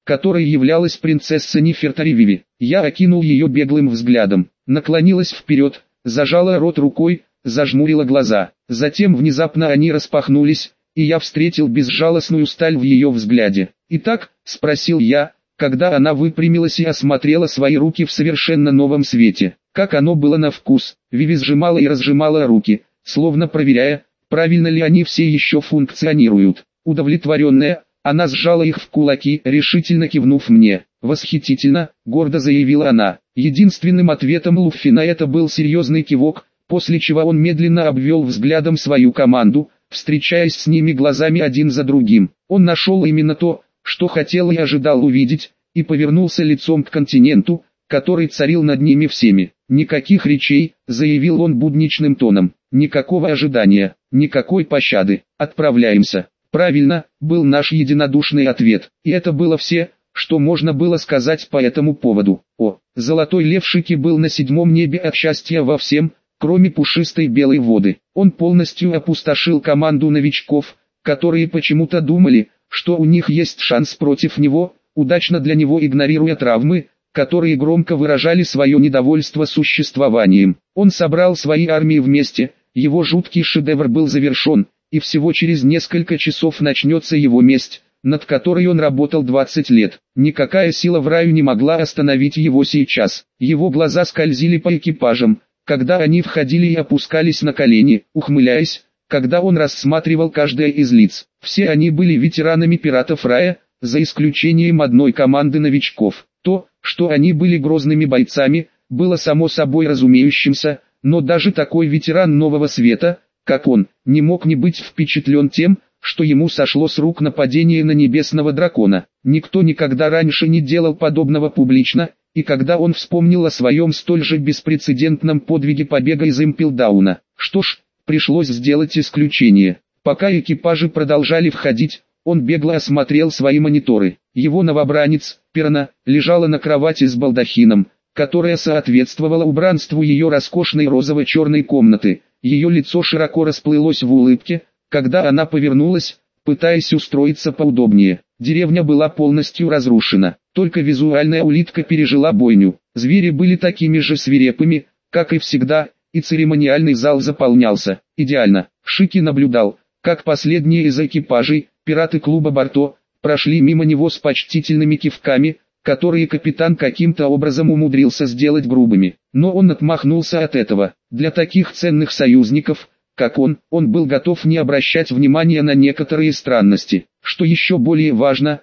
которой являлась принцесса Нефертари-Виви. Я окинул ее беглым взглядом, наклонилась вперед, зажала рот рукой, зажмурила глаза. Затем внезапно они распахнулись, и я встретил безжалостную сталь в ее взгляде. «Итак?» – спросил я, когда она выпрямилась и осмотрела свои руки в совершенно новом свете. Как оно было на вкус. Виви сжимала и разжимала руки, словно проверяя, правильно ли они все еще функционируют. Удовлетворенная, она сжала их в кулаки, решительно кивнув мне. «Восхитительно», — гордо заявила она. Единственным ответом Луффи на это был серьезный кивок, после чего он медленно обвел взглядом свою команду, встречаясь с ними глазами один за другим. Он нашел именно то, что хотел и ожидал увидеть, и повернулся лицом к континенту, который царил над ними всеми. «Никаких речей», — заявил он будничным тоном, — «никакого ожидания, никакой пощады, отправляемся». «Правильно», — был наш единодушный ответ, и это было все, что можно было сказать по этому поводу. Золотой лев Шики был на седьмом небе от счастья во всем, кроме пушистой белой воды. Он полностью опустошил команду новичков, которые почему-то думали, что у них есть шанс против него, удачно для него игнорируя травмы, которые громко выражали свое недовольство существованием. Он собрал свои армии вместе, его жуткий шедевр был завершен, и всего через несколько часов начнется его месть, над которой он работал 20 лет. Никакая сила в раю не могла остановить его сейчас. Его глаза скользили по экипажам, когда они входили и опускались на колени, ухмыляясь, когда он рассматривал каждое из лиц. Все они были ветеранами пиратов рая, за исключением одной команды новичков. То, что они были грозными бойцами, было само собой разумеющимся, но даже такой ветеран нового света, как он, не мог не быть впечатлен тем, что ему сошло с рук нападение на небесного дракона. Никто никогда раньше не делал подобного публично, и когда он вспомнил о своем столь же беспрецедентном подвиге побега из Импелдауна, что ж, пришлось сделать исключение. Пока экипажи продолжали входить, он бегло осмотрел свои мониторы. Его новобранец, Перна, лежала на кровати с балдахином, которая соответствовала убранству ее роскошной розово-черной комнаты. Ее лицо широко расплылось в улыбке, когда она повернулась, пытаясь устроиться поудобнее. Деревня была полностью разрушена, только визуальная улитка пережила бойню. Звери были такими же свирепыми, как и всегда, и церемониальный зал заполнялся. Идеально. Шики наблюдал, как последние из экипажей, пираты клуба Барто, прошли мимо него с почтительными кивками, которые капитан каким-то образом умудрился сделать грубыми. Но он отмахнулся от этого. Для таких ценных союзников, как он был готов не обращать внимания на некоторые странности. Что еще более важно,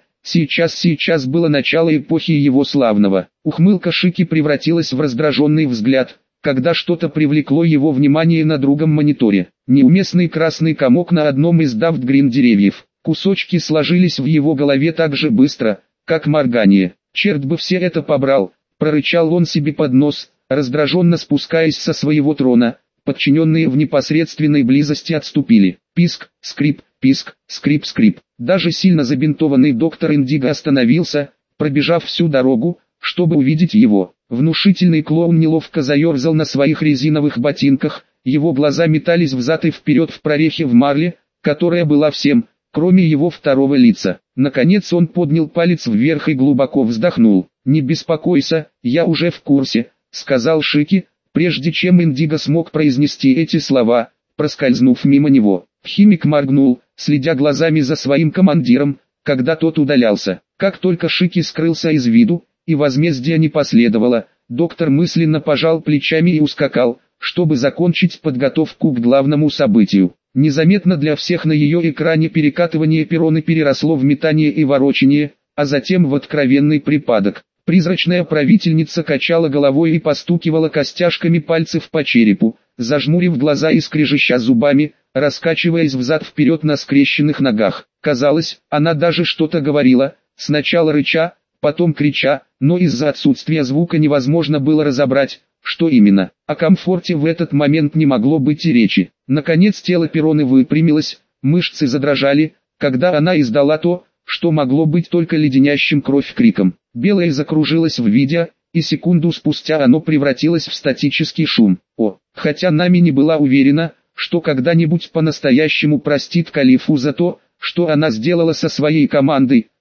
сейчас было начало эпохи его славного. Ухмылка Шики превратилась в раздраженный взгляд, когда что-то привлекло его внимание на другом мониторе. Неуместный красный комок на одном из давт-грин деревьев. Кусочки сложились в его голове так же быстро, как моргание. «Черт бы все это побрал», — прорычал он себе под нос, раздраженно спускаясь со своего трона. Подчиненные в непосредственной близости отступили. Писк, скрип, писк, скрип, скрип. Даже сильно забинтованный доктор Индиго остановился, пробежав всю дорогу, чтобы увидеть его. Внушительный клоун неловко заерзал на своих резиновых ботинках, его глаза метались взад и вперед в прорехе в марле, которая была всем, кроме его второго лица. Наконец он поднял палец вверх и глубоко вздохнул. «Не беспокойся, я уже в курсе», — сказал Шики, прежде чем Индиго смог произнести эти слова, проскользнув мимо него. Химик моргнул, следя глазами за своим командиром, когда тот удалялся. Как только Шики скрылся из виду, и возмездия не последовало, доктор мысленно пожал плечами и ускакал, чтобы закончить подготовку к главному событию. Незаметно для всех на ее экране перекатывание перроны переросло в метание и ворочание, а затем в откровенный припадок. Призрачная правительница качала головой и постукивала костяшками пальцев по черепу, зажмурив глаза и скрежеща зубами, раскачиваясь взад-вперед на скрещенных ногах. Казалось, она даже что-то говорила, сначала рыча, потом крича, но из-за отсутствия звука невозможно было разобрать, что именно. О комфорте в этот момент не могло быть и речи. Наконец тело Перроны выпрямилось, мышцы задрожали, когда она издала то, что могло быть только леденящим кровь криком. Белое закружилось в виде, и секунду спустя оно превратилось в статический шум. Хотя Нами не была уверена, что когда-нибудь по-настоящему простит Калифу за то, что она сделала со своей командой,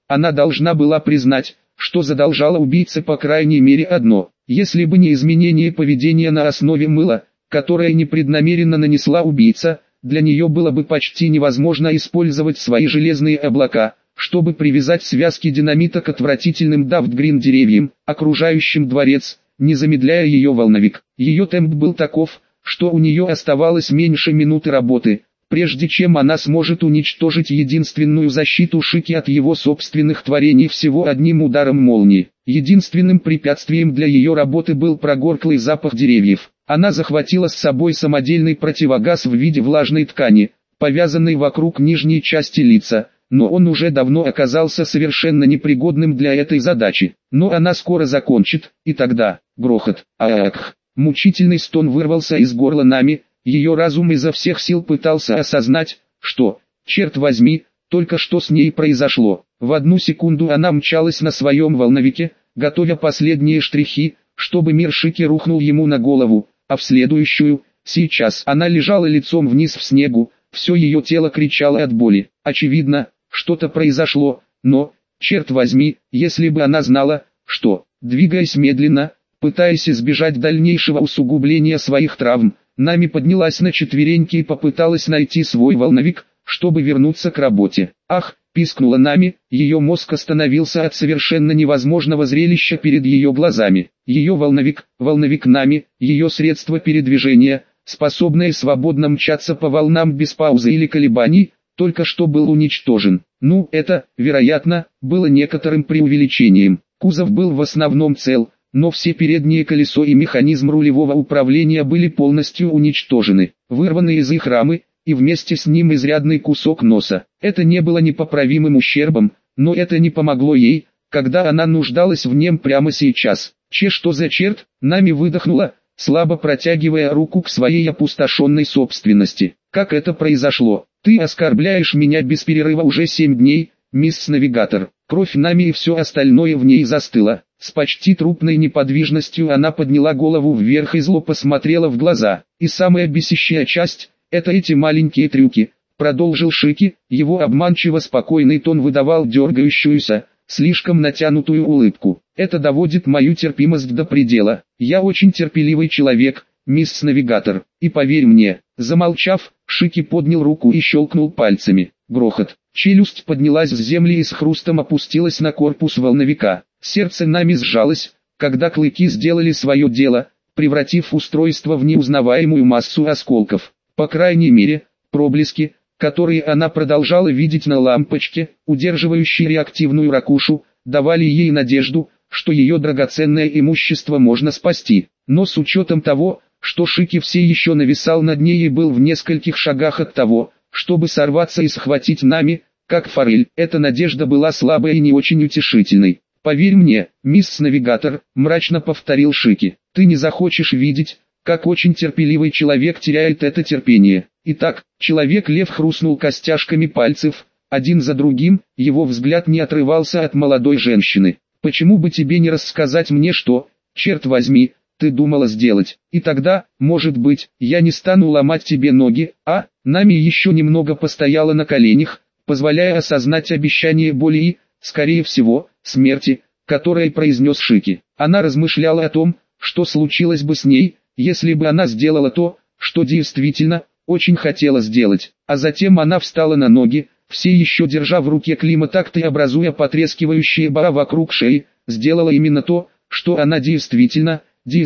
Она должна была признать, что задолжала убийце по крайней мере одно. Если бы не изменение поведения на основе мыла, которое непреднамеренно нанесла убийца, для нее было бы почти невозможно использовать свои железные облака, чтобы привязать связки динамита к отвратительным Дафт-Грин деревьям, окружающим дворец, не замедляя ее волновик. Ее темп был таков, что у нее оставалось меньше минуты работы, прежде чем она сможет уничтожить единственную защиту Шики от его собственных творений всего одним ударом молнии. Единственным препятствием для ее работы был прогорклый запах деревьев. Она захватила с собой самодельный противогаз в виде влажной ткани, повязанной вокруг нижней части лица, но он уже давно оказался совершенно непригодным для этой задачи. Но она скоро закончит, и тогда, грохот, аах, мучительный стон вырвался из горла Нами. Ее разум изо всех сил пытался осознать, что, черт возьми, только что с ней произошло. В одну секунду она мчалась на своем волновике, готовя последние штрихи, чтобы мир Шики рухнул ему на голову, а в следующую, сейчас она лежала лицом вниз в снегу, все ее тело кричало от боли. Очевидно, что-то произошло, но, черт возьми, если бы она знала, что, двигаясь медленно, пытаясь избежать дальнейшего усугубления своих травм, Нами поднялась на четвереньки и попыталась найти свой волновик, чтобы вернуться к работе. «Ах!» – пискнула Нами, ее мозг остановился от совершенно невозможного зрелища перед ее глазами. Ее волновик Нами, ее средство передвижения, способное свободно мчаться по волнам без паузы или колебаний, только что был уничтожен. Ну, это, вероятно, было некоторым преувеличением. Кузов был в основном цел, но все передние колесо и механизм рулевого управления были полностью уничтожены, вырваны из их рамы, и вместе с ним изрядный кусок носа. Это не было непоправимым ущербом, но это не помогло ей, когда она нуждалась в нем прямо сейчас. Что за черт? Нами выдохнула, слабо протягивая руку к своей опустошенной собственности. Как это произошло? Ты оскорбляешь меня без перерыва уже 7 дней, мисс Навигатор. Кровь Нами и все остальное в ней застыло. С почти трупной неподвижностью она подняла голову вверх и зло посмотрела в глаза. И самая бесящая часть – это эти маленькие трюки, продолжил Шики, его обманчиво спокойный тон выдавал дергающуюся, слишком натянутую улыбку. Это доводит мою терпимость до предела. Я очень терпеливый человек, мисс Навигатор, и поверь мне. Замолчав, Шики поднял руку и щелкнул пальцами. Грохот. Челюсть поднялась с земли и с хрустом опустилась на корпус волновика. Сердце Нами сжалось, когда клыки сделали свое дело, превратив устройство в неузнаваемую массу осколков. По крайней мере, проблески, которые она продолжала видеть на лампочке, удерживающей реактивную ракушу, давали ей надежду, что ее драгоценное имущество можно спасти. Но с учетом того, что Шики все еще нависал над ней и был в нескольких шагах от того, чтобы сорваться и схватить Нами, как форель, эта надежда была слабой и не очень утешительной. «Поверь мне, мисс Навигатор», – мрачно повторил Шики, – «ты не захочешь видеть, как очень терпеливый человек теряет это терпение». Итак, человек-лев хрустнул костяшками пальцев, один за другим, его взгляд не отрывался от молодой женщины. «Почему бы тебе не рассказать мне что, черт возьми, ты думала сделать? И тогда, может быть, я не стану ломать тебе ноги, а?» Нами еще немного постояла на коленях, позволяя осознать обещание боли и, скорее всего, смерти, которое произнес Шики. Она размышляла о том, что случилось бы с ней, если бы она сделала то, что действительно, очень хотела сделать. А затем она встала на ноги, все еще держа в руке климатакт и образуя потрескивающие бара вокруг шеи, сделала именно то, что она действительно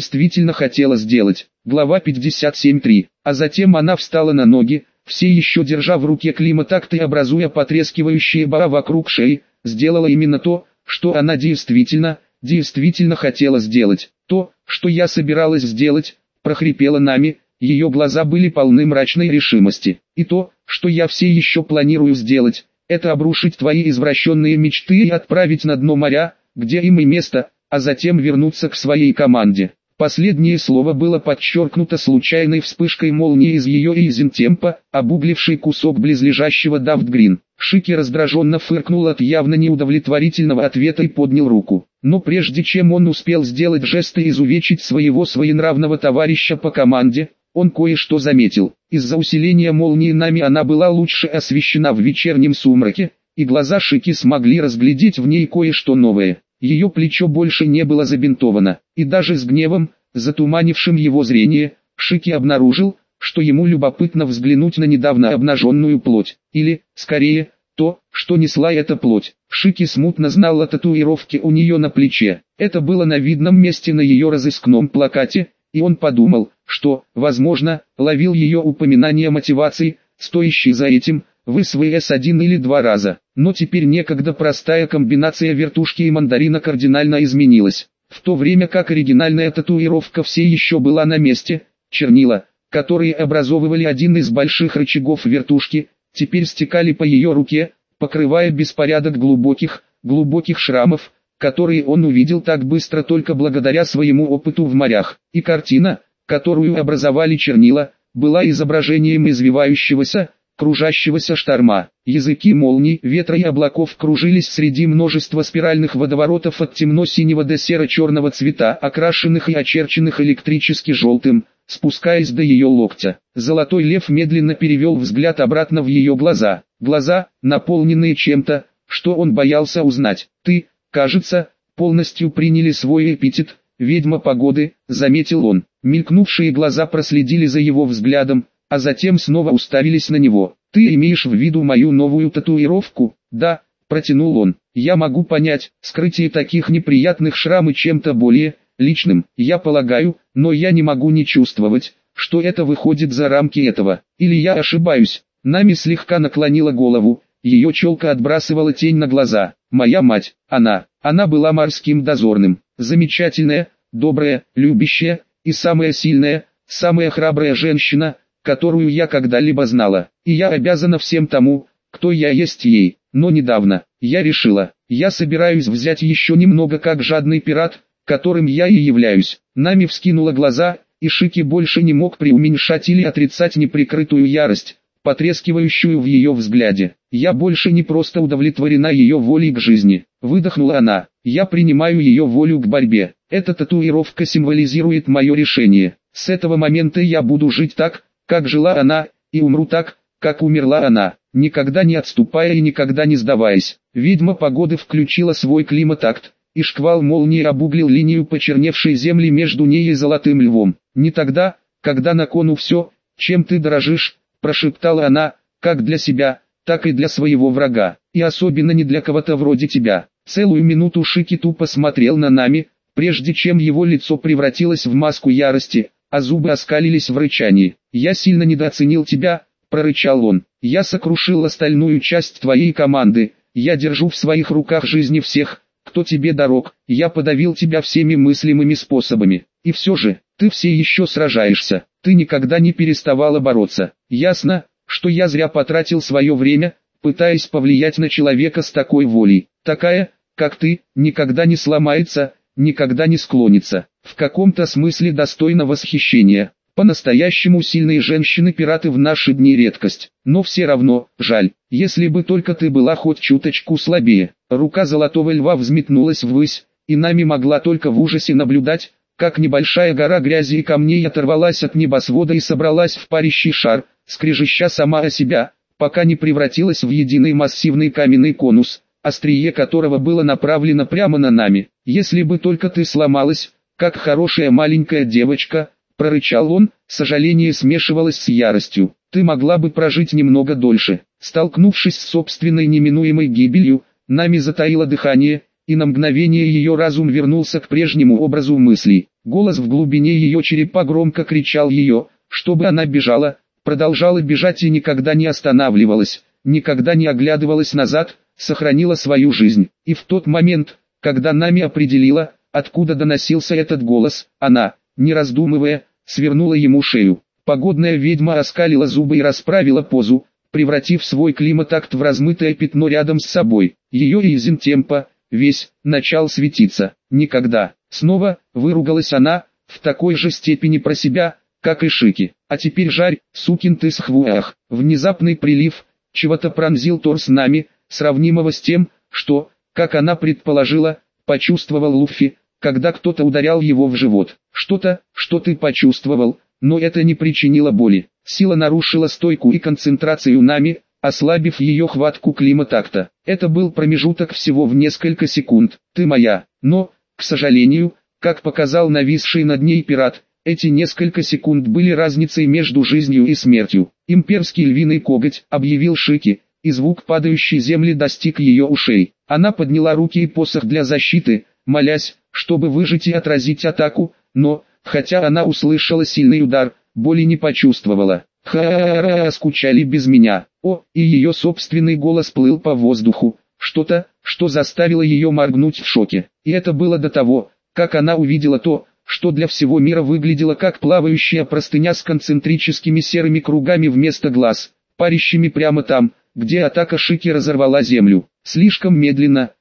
хотела сделать. Глава 57.3. А затем она встала на ноги, все еще держа в руке климатакт и образуя потрескивающие бара вокруг шеи, сделала именно то, что она действительно хотела сделать. То, что я собиралась сделать, прохрипела Нами, ее глаза были полны мрачной решимости. И то, что я все еще планирую сделать, это обрушить твои извращенные мечты и отправить на дно моря, где им и место, а затем вернуться к своей команде. Последнее слово было подчеркнуто случайной вспышкой молнии из ее изентемпа, обуглившей кусок близлежащего Дафт-Грин. Шики раздраженно фыркнул от явно неудовлетворительного ответа и поднял руку. Но прежде чем он успел сделать жест и изувечить своего своенравного товарища по команде, он кое-что заметил. Из-за усиления молнии Нами она была лучше освещена в вечернем сумраке, и глаза Шики смогли разглядеть в ней кое-что новое. Ее плечо больше не было забинтовано, и даже с гневом, затуманившим его зрение, Шики обнаружил, что ему любопытно взглянуть на недавно обнаженную плоть, или, скорее, то, что несла эта плоть. Шики смутно знал о татуировке у нее на плече, это было на видном месте на ее разыскном плакате, и он подумал, что, возможно, ловил ее упоминание мотивации, стоящей за этим, в СВС 1 или 2 раза. Но теперь некогда простая комбинация вертушки и мандарина кардинально изменилась. В то время как оригинальная татуировка все еще была на месте, чернила, которые образовывали один из больших рычагов вертушки, теперь стекали по ее руке, покрывая беспорядок глубоких шрамов, которые он увидел так быстро только благодаря своему опыту в морях. И картина, которую образовали чернила, была изображением извивающегося, кружащегося шторма. Языки молний, ветра и облаков кружились среди множества спиральных водоворотов от темно-синего до серо-черного цвета, окрашенных и очерченных электрически желтым, спускаясь до ее локтя. Золотой лев медленно перевел взгляд обратно в ее глаза. Глаза, наполненные чем-то, что он боялся узнать. «Ты, кажется, полностью приняли свой эпитет, ведьма погоды», — заметил он. Мелькнувшие глаза проследили за его взглядом, а затем снова уставились на него. «Ты имеешь в виду мою новую татуировку?» «Да», — протянул он. «Я могу понять, скрытие таких неприятных шрамов чем-то более личным, я полагаю, но я не могу не чувствовать, что это выходит за рамки этого. Или я ошибаюсь?» Нами слегка наклонила голову, ее челка отбрасывала тень на глаза. «Моя мать, она была морским дозорным, замечательная, добрая, любящая и самая сильная, самая храбрая женщина, которую я когда-либо знала, и я обязана всем тому, кто я есть ей. Но недавно, я решила, я собираюсь взять еще немного как жадный пират, которым я и являюсь». Нами вскинула глаза, и Шики больше не мог преуменьшать или отрицать неприкрытую ярость, потрескивающую в ее взгляде. «Я больше не просто удовлетворена ее волей к жизни», — выдохнула она. «Я принимаю ее волю к борьбе. Эта татуировка символизирует мое решение. С этого момента я буду жить так, как жила она, и умру так, как умерла она, никогда не отступая и никогда не сдаваясь». Ведьма погоды включила свой климат-акт, и шквал молнии обуглил линию почерневшей земли между ней и золотым львом. «Не тогда, когда на кону все, чем ты дорожишь», — прошептала она, — «как для себя, так и для своего врага, и особенно не для кого-то вроде тебя». Целую минуту Шики тупо смотрел на Нами, прежде чем его лицо превратилось в маску ярости, а зубы оскалились в рычании. «Я сильно недооценил тебя», — прорычал он. «Я сокрушил остальную часть твоей команды, я держу в своих руках жизни всех, кто тебе дорог, я подавил тебя всеми мыслимыми способами. И все же, ты все еще сражаешься, ты никогда не переставала бороться. Ясно, что я зря потратил свое время, пытаясь повлиять на человека с такой волей. Такая, как ты, никогда не сломается, никогда не склонится. В каком-то смысле достойна восхищения. По-настоящему сильные женщины-пираты в наши дни редкость. Но все равно, жаль, если бы только ты была хоть чуточку слабее». Рука золотого льва взметнулась ввысь, и Нами могла только в ужасе наблюдать, как небольшая гора грязи и камней оторвалась от небосвода и собралась в парящий шар, скрежеща сама о себя, пока не превратилась в единый массивный каменный конус, острие которого было направлено прямо на Нами. «Если бы только ты сломалась, как хорошая маленькая девочка», — прорычал он, сожаление смешивалось с яростью. «Ты могла бы прожить немного дольше». Столкнувшись с собственной неминуемой гибелью, Нами затаила дыхание, и на мгновение ее разум вернулся к прежнему образу мыслей. Голос в глубине ее черепа громко кричал ее, чтобы она бежала, продолжала бежать и никогда не останавливалась, никогда не оглядывалась назад, сохранила свою жизнь. И в тот момент, когда Нами определила, откуда доносился этот голос, она, не раздумывая, свернула ему шею. Погодная ведьма оскалила зубы и расправила позу, превратив свой климат-акт в размытое пятно рядом с собой. Ее изентемпо, весь, начал светиться. «Никогда!» Снова, выругалась она, в такой же степени про себя, как и Шики. «А теперь жарь, сукин ты схвуах!» Внезапный прилив, чего-то пронзил торс Нами, сравнимого с тем, что, как она предположила, почувствовал Луффи, когда кто-то ударял его в живот. «Что-то, что ты почувствовал, но это не причинило боли». Сила нарушила стойку и концентрацию Нами, ослабив ее хватку климатакта. Это был промежуток всего в несколько секунд. «Ты моя». Но, к сожалению, как показал нависший над ней пират, эти несколько секунд были разницей между жизнью и смертью. «Имперский львиный коготь», объявил Шики, и звук падающей земли достиг ее ушей. Она подняла руки и посох для защиты, молясь, чтобы выжить и отразить атаку, но, хотя она услышала сильный удар, боли не почувствовала. «Ха-ха-ха, скучали без меня». О, и ее собственный голос плыл по воздуху, что-то, что заставило ее моргнуть в шоке. И это было до того, как она увидела то, что для всего мира выглядело как плавающая простыня с концентрическими серыми кругами вместо глаз, парящими прямо там, где атака Шики разорвала землю. Слишком медленно,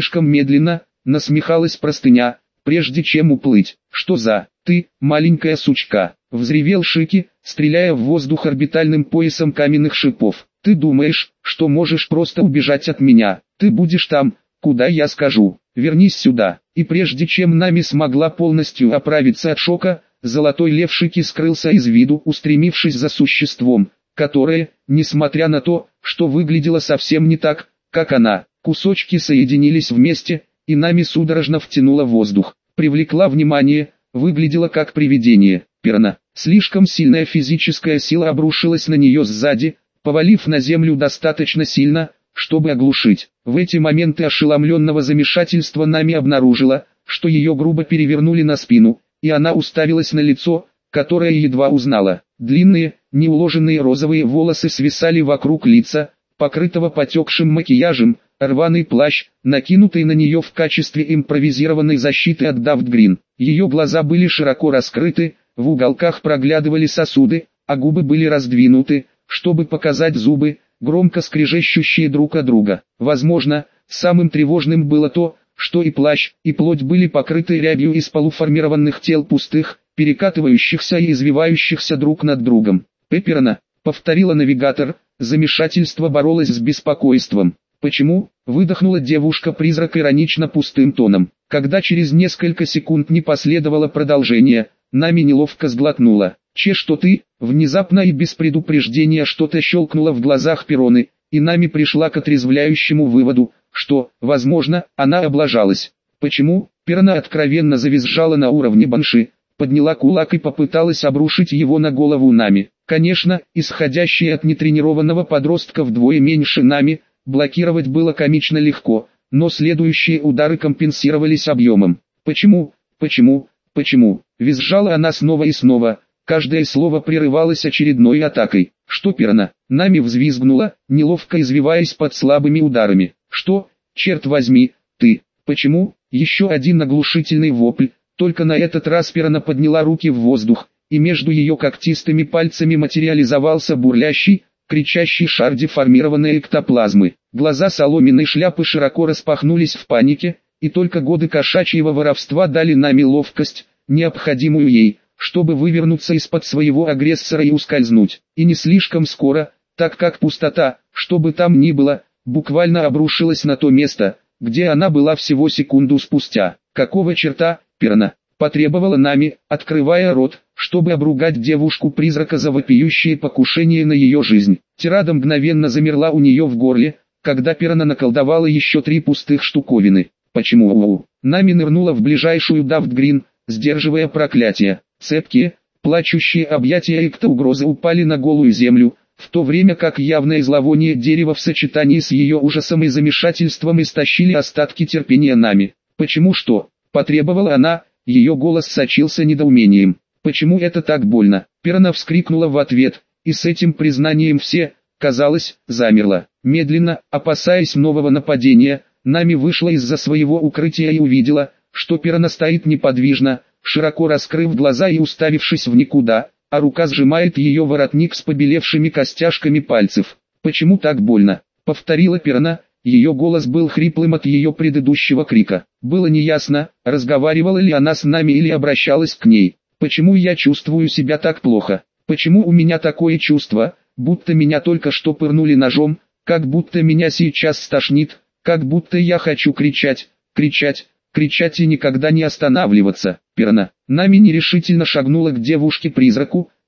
насмехалась простыня, прежде чем уплыть. «Что за, ты, маленькая сучка?» — взревел Шики, стреляя в воздух орбитальным поясом каменных шипов. «Ты думаешь, что можешь просто убежать от меня? Ты будешь там, куда я скажу. Вернись сюда». И прежде чем Нами смогла полностью оправиться от шока, золотой лев Шики скрылся из виду, устремившись за существом, которое, несмотря на то, что выглядело совсем не так, как она, кусочки соединились вместе, и Нами судорожно втянула воздух, привлекла внимание, выглядела как привидение. Пирана. Слишком сильная физическая сила обрушилась на нее сзади, повалив на землю достаточно сильно, чтобы оглушить. В эти моменты ошеломленного замешательства Нами обнаружила, что ее грубо перевернули на спину, и она уставилась на лицо, которое едва узнала. Длинные, неуложенные розовые волосы свисали вокруг лица, покрытого потекшим макияжем, рваный плащ, накинутый на нее в качестве импровизированной защиты от Daft Green. Ее глаза были широко раскрыты, в уголках проглядывали сосуды, а губы были раздвинуты, чтобы показать зубы, громко скрежещущие друг от друга. Возможно, самым тревожным было то, что и плащ, и плоть были покрыты рябью из полуформированных тел пустых, перекатывающихся и извивающихся друг над другом. «Пепперона», — повторила навигатор, замешательство боролось с беспокойством. «Почему?» — выдохнула девушка-призрак иронично пустым тоном. Когда через несколько секунд не последовало продолжения, Нами неловко сглотнула. «Что ты?» Внезапно и без предупреждения что-то щелкнуло в глазах Перроны, и Нами пришла к отрезвляющему выводу, что, возможно, она облажалась. «Почему?» Перрона откровенно завизжала на уровне банши, подняла кулак и попыталась обрушить его на голову Нами. Конечно, исходящие от нетренированного подростка вдвое меньше Нами, блокировать было комично легко, но следующие удары компенсировались объемом. «Почему? Почему? Почему?» Визжала она снова и снова, каждое слово прерывалось очередной атакой. «Что, Перрона?» Нами взвизгнула, неловко извиваясь под слабыми ударами. «Что, черт возьми, ты? Почему?» Еще один оглушительный вопль, только на этот раз Перрона подняла руки в воздух, и между ее когтистыми пальцами материализовался бурлящий, кричащий шар деформированной эктоплазмы. Глаза соломенной шляпы широко распахнулись в панике, и только годы кошачьего воровства дали Нами ловкость, необходимую ей, чтобы вывернуться из-под своего агрессора и ускользнуть. И не слишком скоро, так как пустота, что бы там ни было, буквально обрушилась на то место, где она была всего секунду спустя. «Какого черта, Перрона?» — потребовала Нами, открывая рот, чтобы обругать девушку-призрака за вопиющее покушение на ее жизнь. Тирада мгновенно замерла у нее в горле, когда Перрона наколдовала еще 3 пустых штуковины. «Почему?» Нами нырнула в ближайшую Daft Green, сдерживая проклятие. Цепкие, плачущие объятия эктоугрозы упали на голую землю, в то время как явное зловоние дерева в сочетании с ее ужасом и замешательством истощили остатки терпения Нами. «Почему что?» — потребовала она, ее голос сочился недоумением. «Почему это так больно?» Перрона вскрикнула в ответ, и с этим признанием все, казалось, замерла. Медленно, опасаясь нового нападения, Нами вышла из-за своего укрытия и увидела, что Перрона стоит неподвижно, широко раскрыв глаза и уставившись в никуда, а рука сжимает ее воротник с побелевшими костяшками пальцев. «Почему так больно?» — повторила Перрона, ее голос был хриплым от ее предыдущего крика. Было неясно, разговаривала ли она с Нами или обращалась к ней. «Почему я чувствую себя так плохо? Почему у меня такое чувство, будто меня только что пырнули ножом, как будто меня сейчас стошнит, как будто я хочу кричать, кричать, кричать и никогда не останавливаться?» Перрона. Нами нерешительно шагнула к девушке-призраку,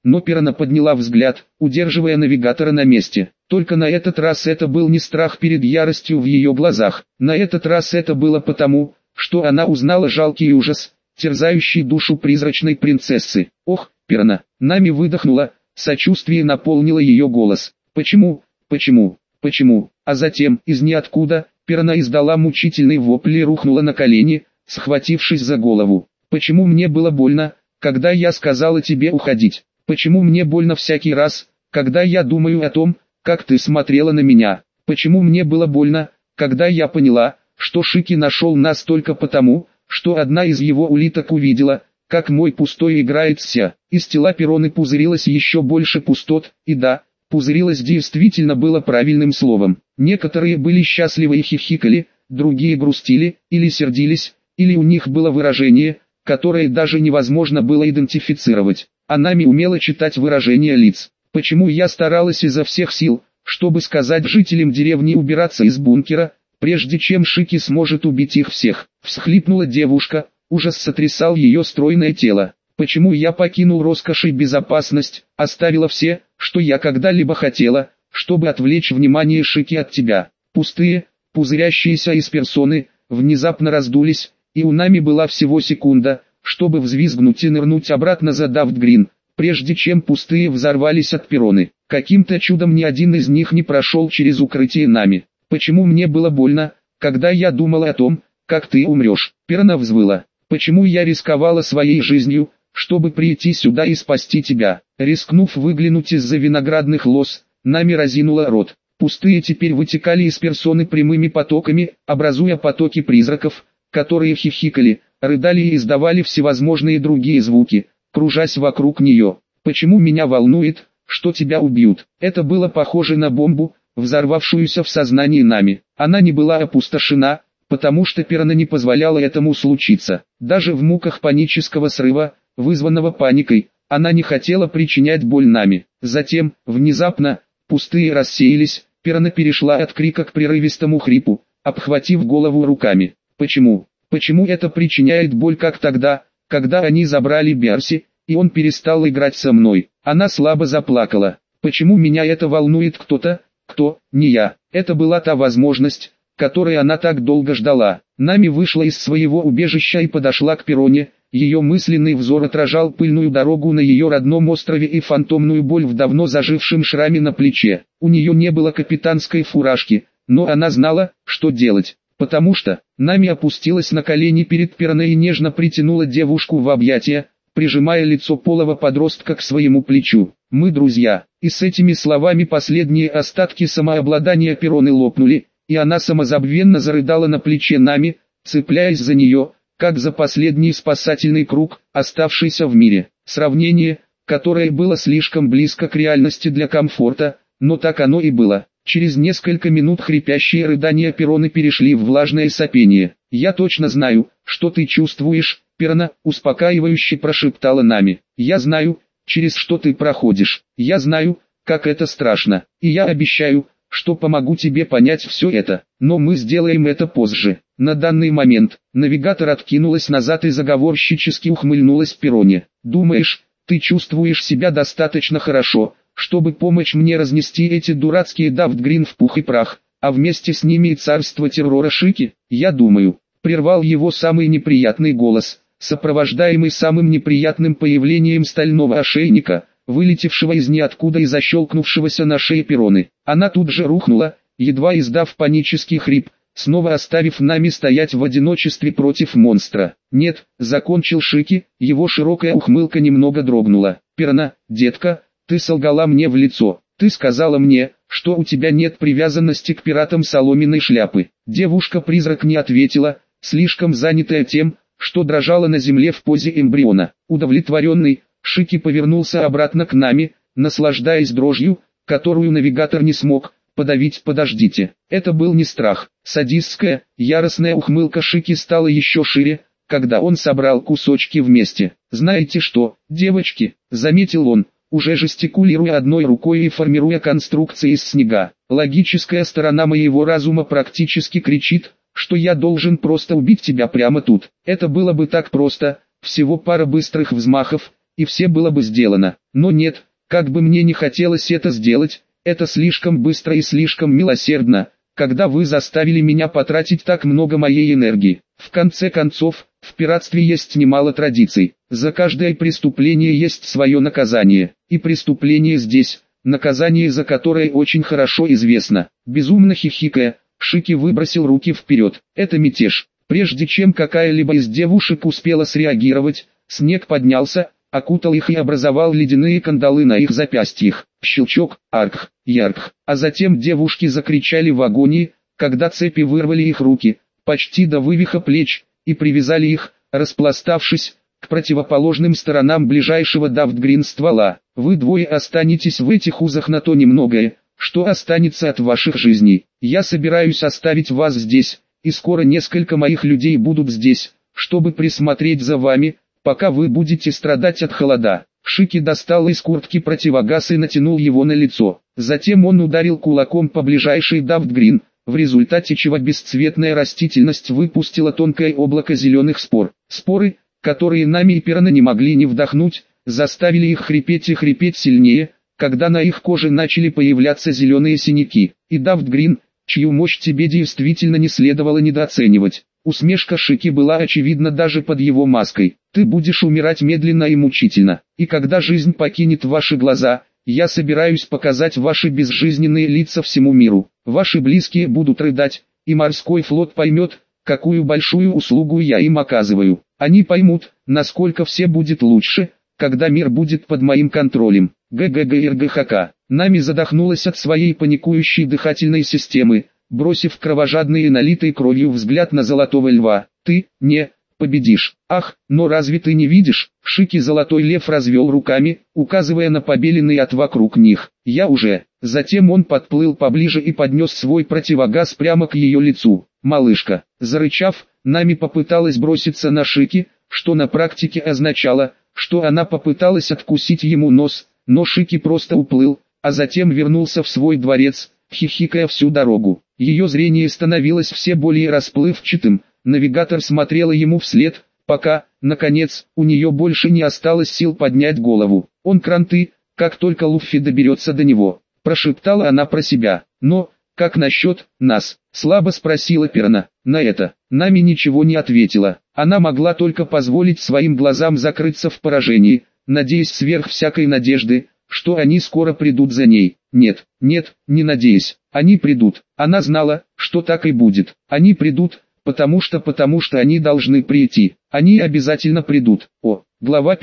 но Пирана подняла взгляд, удерживая навигатора на месте. Только на этот раз это был не страх перед яростью в ее глазах. На этот раз это было потому, что она узнала жалкий ужас, терзающий душу призрачной принцессы. «Ох, Пирана!» Нами выдохнула, сочувствие наполнило ее голос. «Почему? Почему? Почему?» А затем, из ниоткуда, Пирана издала мучительный вопль и рухнула на колени, схватившись за голову. «Почему мне было больно, когда я сказала тебе уходить? Почему мне больно всякий раз, когда я думаю о том, как ты смотрела на меня? Почему мне было больно, когда я поняла, что Шики нашел нас только потому, что одна из его улиток увидела, как мой пустой играет ся?» Из тела Перроны пузырилось еще больше пустот, и да, пузырилось действительно было правильным словом. Некоторые были счастливы и хихикали, другие грустили, или сердились, или у них было выражение, которое даже невозможно было идентифицировать. А Нами умела читать выражения лиц. Почему я старалась изо всех сил, чтобы сказать жителям деревни убираться из бункера, прежде чем Шики сможет убить их всех? Всхлипнула девушка, ужас сотрясал ее стройное тело. Почему я покинул роскошь и безопасность, оставила все, что я когда-либо хотела, чтобы отвлечь внимание Шики от тебя? Пустые, пузырящиеся из персоны, внезапно раздулись, и у Нами была всего секунда, чтобы взвизгнуть и нырнуть обратно за Дафтгрин, прежде чем пустые взорвались от Перроны. Каким-то чудом ни один из них не прошел через укрытие Нами. «Почему мне было больно, когда я думала о том, как ты умрешь?» Перрона взвыла. «Почему я рисковала своей жизнью, чтобы прийти сюда и спасти тебя?» Рискнув выглянуть из-за виноградных лоз, Нами разинула рот. Пустые теперь вытекали из персоны прямыми потоками, образуя потоки призраков, которые хихикали, рыдали и издавали всевозможные другие звуки, кружась вокруг нее. «Почему меня волнует, что тебя убьют?» Это было похоже на бомбу, взорвавшуюся в сознании Нами. Она не была опустошена, потому что Перрона не позволяла этому случиться. Даже в муках панического срыва, вызванного паникой, она не хотела причинять боль Нами. Затем, внезапно, пустые рассеялись, Перрона перешла от крика к прерывистому хрипу, обхватив голову руками. «Почему? Почему это причиняет боль, как тогда, когда они забрали Берси, и он перестал играть со мной?» Она слабо заплакала. «Почему меня это волнует кто-то, кто, не я?» Это была та возможность, которой она так долго ждала. Нами вышла из своего убежища и подошла к Перроне. Ее мысленный взор отражал пыльную дорогу на ее родном острове и фантомную боль в давно зажившем шраме на плече. У нее не было капитанской фуражки, но она знала, что делать. Потому что Нами опустилась на колени перед Перроной и нежно притянула девушку в объятия, прижимая лицо полого подростка к своему плечу. «Мы друзья». И с этими словами последние остатки самообладания Перроны лопнули, и она самозабвенно зарыдала на плече Нами, цепляясь за нее, как за последний спасательный круг, оставшийся в мире. Сравнение, которое было слишком близко к реальности для комфорта, но так оно и было. Через несколько минут хрипящие рыдания Перроны перешли в влажное сопение. «Я точно знаю, что ты чувствуешь, Перрона», — успокаивающе прошептала Нами. «Я знаю, через что ты проходишь. Я знаю, как это страшно. И я обещаю, что помогу тебе понять все это. Но мы сделаем это позже. На данный момент». Навигатор откинулась назад и заговорщически ухмыльнулась Перроне. «Думаешь, ты чувствуешь себя достаточно хорошо, чтобы помочь мне разнести эти дурацкие Дафтгрин в пух и прах, а вместе с ними и царство террора Шики?» «Я думаю», — прервал его самый неприятный голос, сопровождаемый самым неприятным появлением стального ошейника, вылетевшего из ниоткуда и защелкнувшегося на шее Перроны. Она тут же рухнула, едва издав панический хрип, снова оставив Нами стоять в одиночестве против монстра. «Нет», — закончил Шики, его широкая ухмылка немного дрогнула. «Перрона, детка, ты солгала мне в лицо. Ты сказала мне, что у тебя нет привязанности к пиратам соломенной шляпы». Девушка-призрак не ответила, слишком занятая тем, что дрожала на земле в позе эмбриона. Удовлетворенный, Шики повернулся обратно к Нами, наслаждаясь дрожью, которую навигатор не смог подавить. «Подождите». Это был не страх. Садистская, яростная ухмылка Шики стала еще шире, когда он собрал кусочки вместе. «Знаете что, девочки», — заметил он, уже жестикулируя одной рукой и формируя конструкции из снега. «Логическая сторона моего разума практически кричит, что я должен просто убить тебя прямо тут. Это было бы так просто, всего пара быстрых взмахов, и все было бы сделано. Но нет, как бы мне не хотелось это сделать, это слишком быстро и слишком милосердно, когда вы заставили меня потратить так много моей энергии. В конце концов, в пиратстве есть немало традиций. За каждое преступление есть свое наказание. И преступление здесь, наказание за которое очень хорошо известно. Безумно хихикая, Шики выбросил руки вперед. Это мятеж. Прежде чем какая-либо из девушек успела среагировать, снег поднялся, окутал их и образовал ледяные кандалы на их запястьях. Щелчок, арх, ярх. А затем девушки закричали в агонии, когда цепи вырвали их руки, почти до вывиха плеч, и привязали их, распластавшись, к противоположным сторонам ближайшего Дафтгрин ствола. Вы двое останетесь в этих узах на то немногое, что останется от ваших жизней. Я собираюсь оставить вас здесь, и скоро несколько моих людей будут здесь, чтобы присмотреть за вами, пока вы будете страдать от холода. Шики достал из куртки противогаз и натянул его на лицо. Затем он ударил кулаком по ближайшей Дафтгрин, в результате чего бесцветная растительность выпустила тонкое облако зеленых спор. Споры, которые Нами и Пирана не могли не вдохнуть, заставили их хрипеть и хрипеть сильнее, когда на их коже начали появляться зеленые синяки. И Дафтгрин, чью мощь тебе действительно не следовало недооценивать. Усмешка Шики была очевидна даже под его маской. Ты будешь умирать медленно и мучительно. И когда жизнь покинет ваши глаза, я собираюсь показать ваши безжизненные лица всему миру. Ваши близкие будут рыдать, и морской флот поймет, какую большую услугу я им оказываю. Они поймут, насколько все будет лучше, когда мир будет под моим контролем. ГГГРГХК. Нами задохнулась от своей паникующей дыхательной системы, бросив кровожадный и налитый кровью взгляд на Золотого Льва. Ты, не, победишь. Ах, но разве ты не видишь? Шики Золотой Лев развел руками, указывая на побеленный от вокруг них. Я уже. Затем он подплыл поближе и поднес свой противогаз прямо к ее лицу. Малышка. Зарычав, Нами попыталась броситься на Шики, что на практике означало, что она попыталась откусить ему нос, но Шики просто уплыл, а затем вернулся в свой дворец, хихикая всю дорогу. Ее зрение становилось все более расплывчатым, навигатор смотрела ему вслед, пока, наконец, у нее больше не осталось сил поднять голову. Он кранты, как только Луффи доберется до него, прошептала она про себя. Но, как насчет нас? Слабо спросила Пирана. На это Нами ничего не ответила. Она могла только позволить своим глазам закрыться в поражении, надеясь сверх всякой надежды, что они скоро придут за ней. Нет, нет, не надеясь. Они придут. Она знала, что так и будет. Они придут, потому что они должны прийти. Они обязательно придут. Глава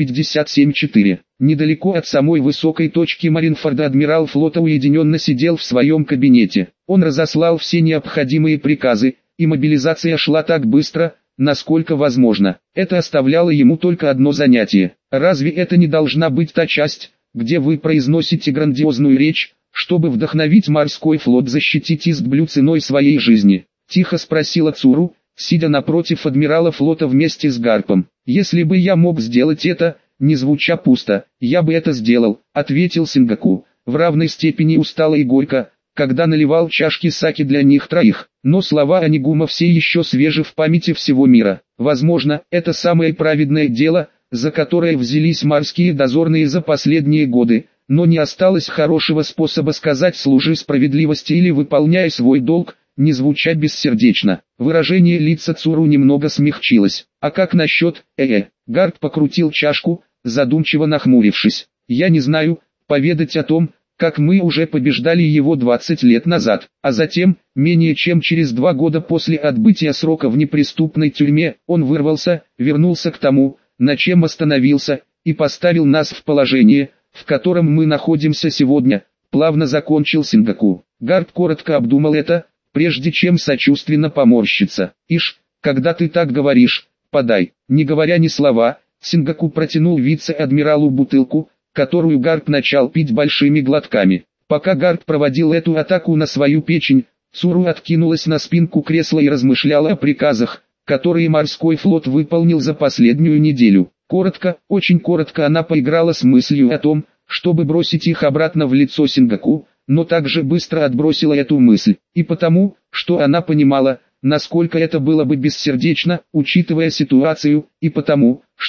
57.4. Недалеко от самой высокой точки Маринфорда адмирал флота уединенно сидел в своем кабинете. Он разослал все необходимые приказы, и мобилизация шла так быстро, насколько возможно. Это оставляло ему только одно занятие. Разве это не должна быть та часть, где вы произносите грандиозную речь, чтобы вдохновить морской флот защитить Истблю ценой своей жизни? Тихо спросила Цуру, сидя напротив адмирала флота вместе с Гарпом. Если бы я мог сделать это, не звуча пусто, я бы это сделал, ответил Сингаку, в равной степени устало и горько, когда наливал чашки саки для них троих. Но слова Анигума все еще свежи в памяти всего мира. Возможно, это самое праведное дело, за которое взялись морские дозорные за последние годы, но не осталось хорошего способа сказать «служи справедливости» или «выполняй свой долг», не звуча бессердечно. Выражение лица Цуру немного смягчилось. А как насчет Гарп покрутил чашку, задумчиво нахмурившись. Я не знаю, поведать о том, как мы уже побеждали его 20 лет назад, а затем, менее чем через 2 года после отбытия срока в неприступной тюрьме, он вырвался, вернулся к тому, на чем остановился, и поставил нас в положение, в котором мы находимся сегодня, плавно закончил Сингаку. Гарп коротко обдумал это, прежде чем сочувственно поморщиться. Ишь, когда ты так говоришь, подай. Не говоря ни слова, Сингаку протянул вице-адмиралу бутылку, которую Гарп начал пить большими глотками. Пока Гарп проводил эту атаку на свою печень, Цуру откинулась на спинку кресла и размышляла о приказах, которые морской флот выполнил за последнюю неделю. Коротко, очень коротко она поиграла с мыслью о том, чтобы бросить их обратно в лицо Сингаку, но также быстро отбросила эту мысль, и потому, что она понимала, насколько это было бы бессердечно, учитывая ситуацию, и потому, что,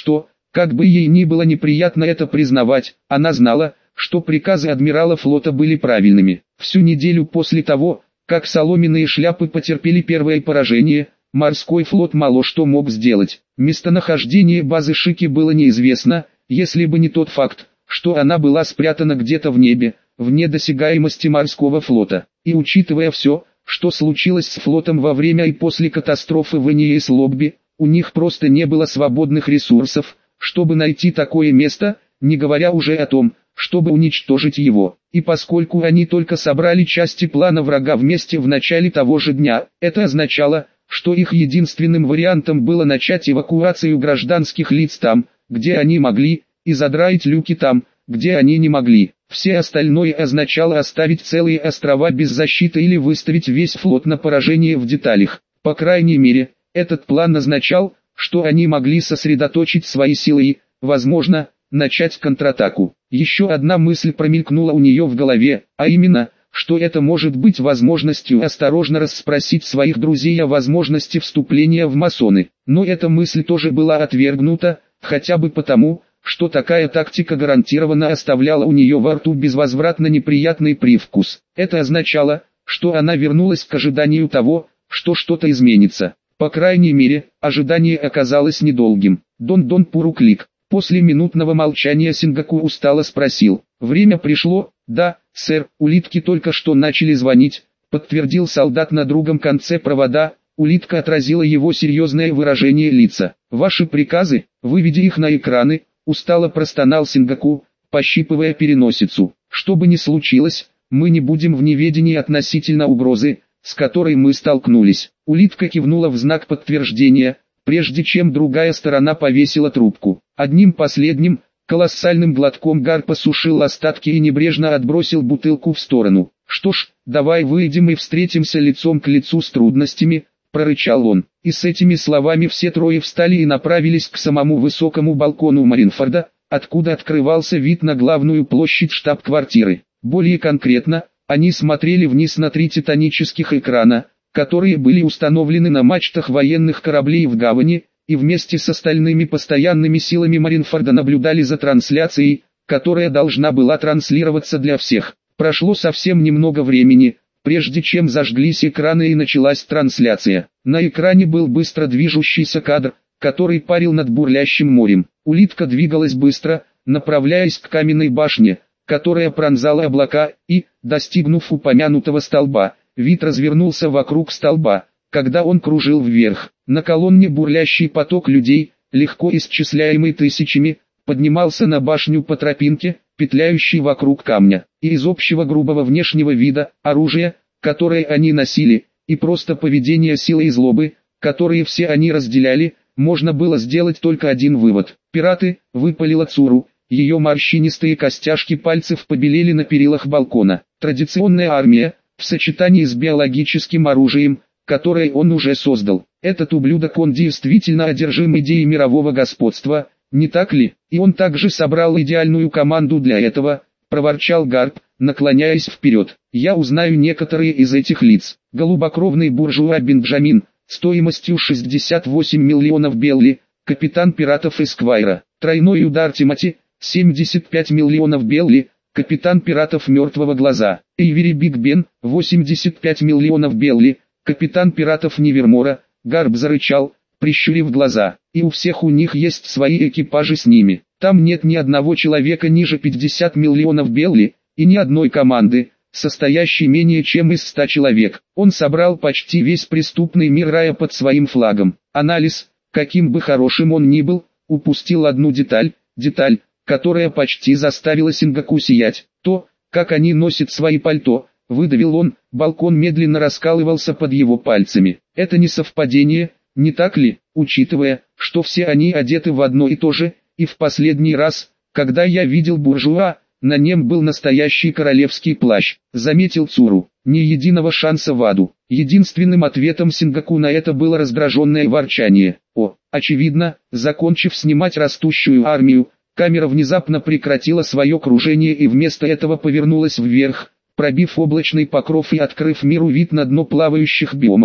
Как бы ей ни было неприятно это признавать, она знала, что приказы адмирала флота были правильными. Всю неделю после того, как соломенные шляпы потерпели первое поражение, морской флот мало что мог сделать. Местонахождение базы Шики было неизвестно, если бы не тот факт, что она была спрятана где-то в небе, вне досягаемости морского флота. И учитывая все, что случилось с флотом во время и после катастрофы в Эниэс-Лобби, у них просто не было свободных ресурсов, чтобы найти такое место, не говоря уже о том, чтобы уничтожить его. И поскольку они только собрали части плана врага вместе в начале того же дня, это означало, что их единственным вариантом было начать эвакуацию гражданских лиц там, где они могли, и задраить люки там, где они не могли. Все остальное означало оставить целые острова без защиты или выставить весь флот на поражение в деталях. По крайней мере, этот план означал, что они могли сосредоточить свои силы и, возможно, начать контратаку. Еще одна мысль промелькнула у нее в голове, а именно, что это может быть возможностью осторожно расспросить своих друзей о возможности вступления в масоны. Но эта мысль тоже была отвергнута, хотя бы потому, что такая тактика гарантированно оставляла у нее во рту безвозвратно неприятный привкус. Это означало, что она вернулась к ожиданию того, что что-то изменится. По крайней мере, ожидание оказалось недолгим. Дон Пуруклик. После минутного молчания Сингаку устало спросил. «Время пришло?» «Да, сэр, улитки только что начали звонить», подтвердил солдат на другом конце провода. Улитка отразила его серьезное выражение лица. «Ваши приказы, выведи их на экраны», устало простонал Сингаку, пощипывая переносицу. «Что бы ни случилось, мы не будем в неведении относительно угрозы, с которой мы столкнулись». Улитка кивнула в знак подтверждения, прежде чем другая сторона повесила трубку. Одним последним, колоссальным глотком Гарп осушил остатки и небрежно отбросил бутылку в сторону. «Что ж, давай выйдем и встретимся лицом к лицу с трудностями», прорычал он. И с этими словами все трое встали и направились к самому высокому балкону Маринфорда, откуда открывался вид на главную площадь штаб-квартиры. Более конкретно, они смотрели вниз на 3 титанических экрана, которые были установлены на мачтах военных кораблей в гавани, и вместе с остальными постоянными силами Маринфорда наблюдали за трансляцией, которая должна была транслироваться для всех. Прошло совсем немного времени, прежде чем зажглись экраны и началась трансляция. На экране был быстро движущийся кадр, который парил над бурлящим морем. Улитка двигалась быстро, направляясь к каменной башне, которая пронзала облака, и, достигнув упомянутого столба, вид развернулся вокруг столба, когда он кружил вверх. На колонне бурлящий поток людей, легко исчисляемый тысячами, поднимался на башню по тропинке, петляющей вокруг камня. И из общего грубого внешнего вида, оружия, которое они носили, и просто поведения силы и злобы, которые все они разделяли, можно было сделать только один вывод. «Пираты», — выпалила Цуру, ее морщинистые костяшки пальцев побелели на перилах балкона. «Традиционная армия, в сочетании с биологическим оружием, которое он уже создал. Этот ублюдок, он действительно одержим идеей мирового господства, не так ли? И он также собрал идеальную команду для этого», проворчал Гарп, наклоняясь вперед. «Я узнаю некоторые из этих лиц. Голубокровный буржуа Бенджамин, стоимостью 68 миллионов белли, капитан пиратов Эсквайра. Тройной удар Тимоти, 75 миллионов белли, капитан пиратов Мертвого Глаза. Эйвери Биг Бен, 85 миллионов белли, капитан пиратов Невермора». Гарп зарычал, прищурив глаза. «И у всех у них есть свои экипажи с ними. Там нет ни одного человека ниже 50 миллионов белли, и ни одной команды, состоящей менее чем из 100 человек. Он собрал почти весь преступный мир рая под своим флагом. Анализ, каким бы хорошим он ни был, упустил одну деталь, которая почти заставила Сингаку сиять. То, как они носят свои пальто», выдавил он, балкон медленно раскалывался под его пальцами. «Это не совпадение, не так ли, учитывая, что все они одеты в одно и то же, и в последний раз, когда я видел буржуа, на нем был настоящий королевский плащ», заметил Цуру. «Ни единого шанса в аду». Единственным ответом Сингаку на это было раздраженное ворчание. Очевидно, закончив снимать растущую армию, камера внезапно прекратила свое кружение и вместо этого повернулась вверх, пробив облачный покров и открыв миру вид на дно плавающих биомов,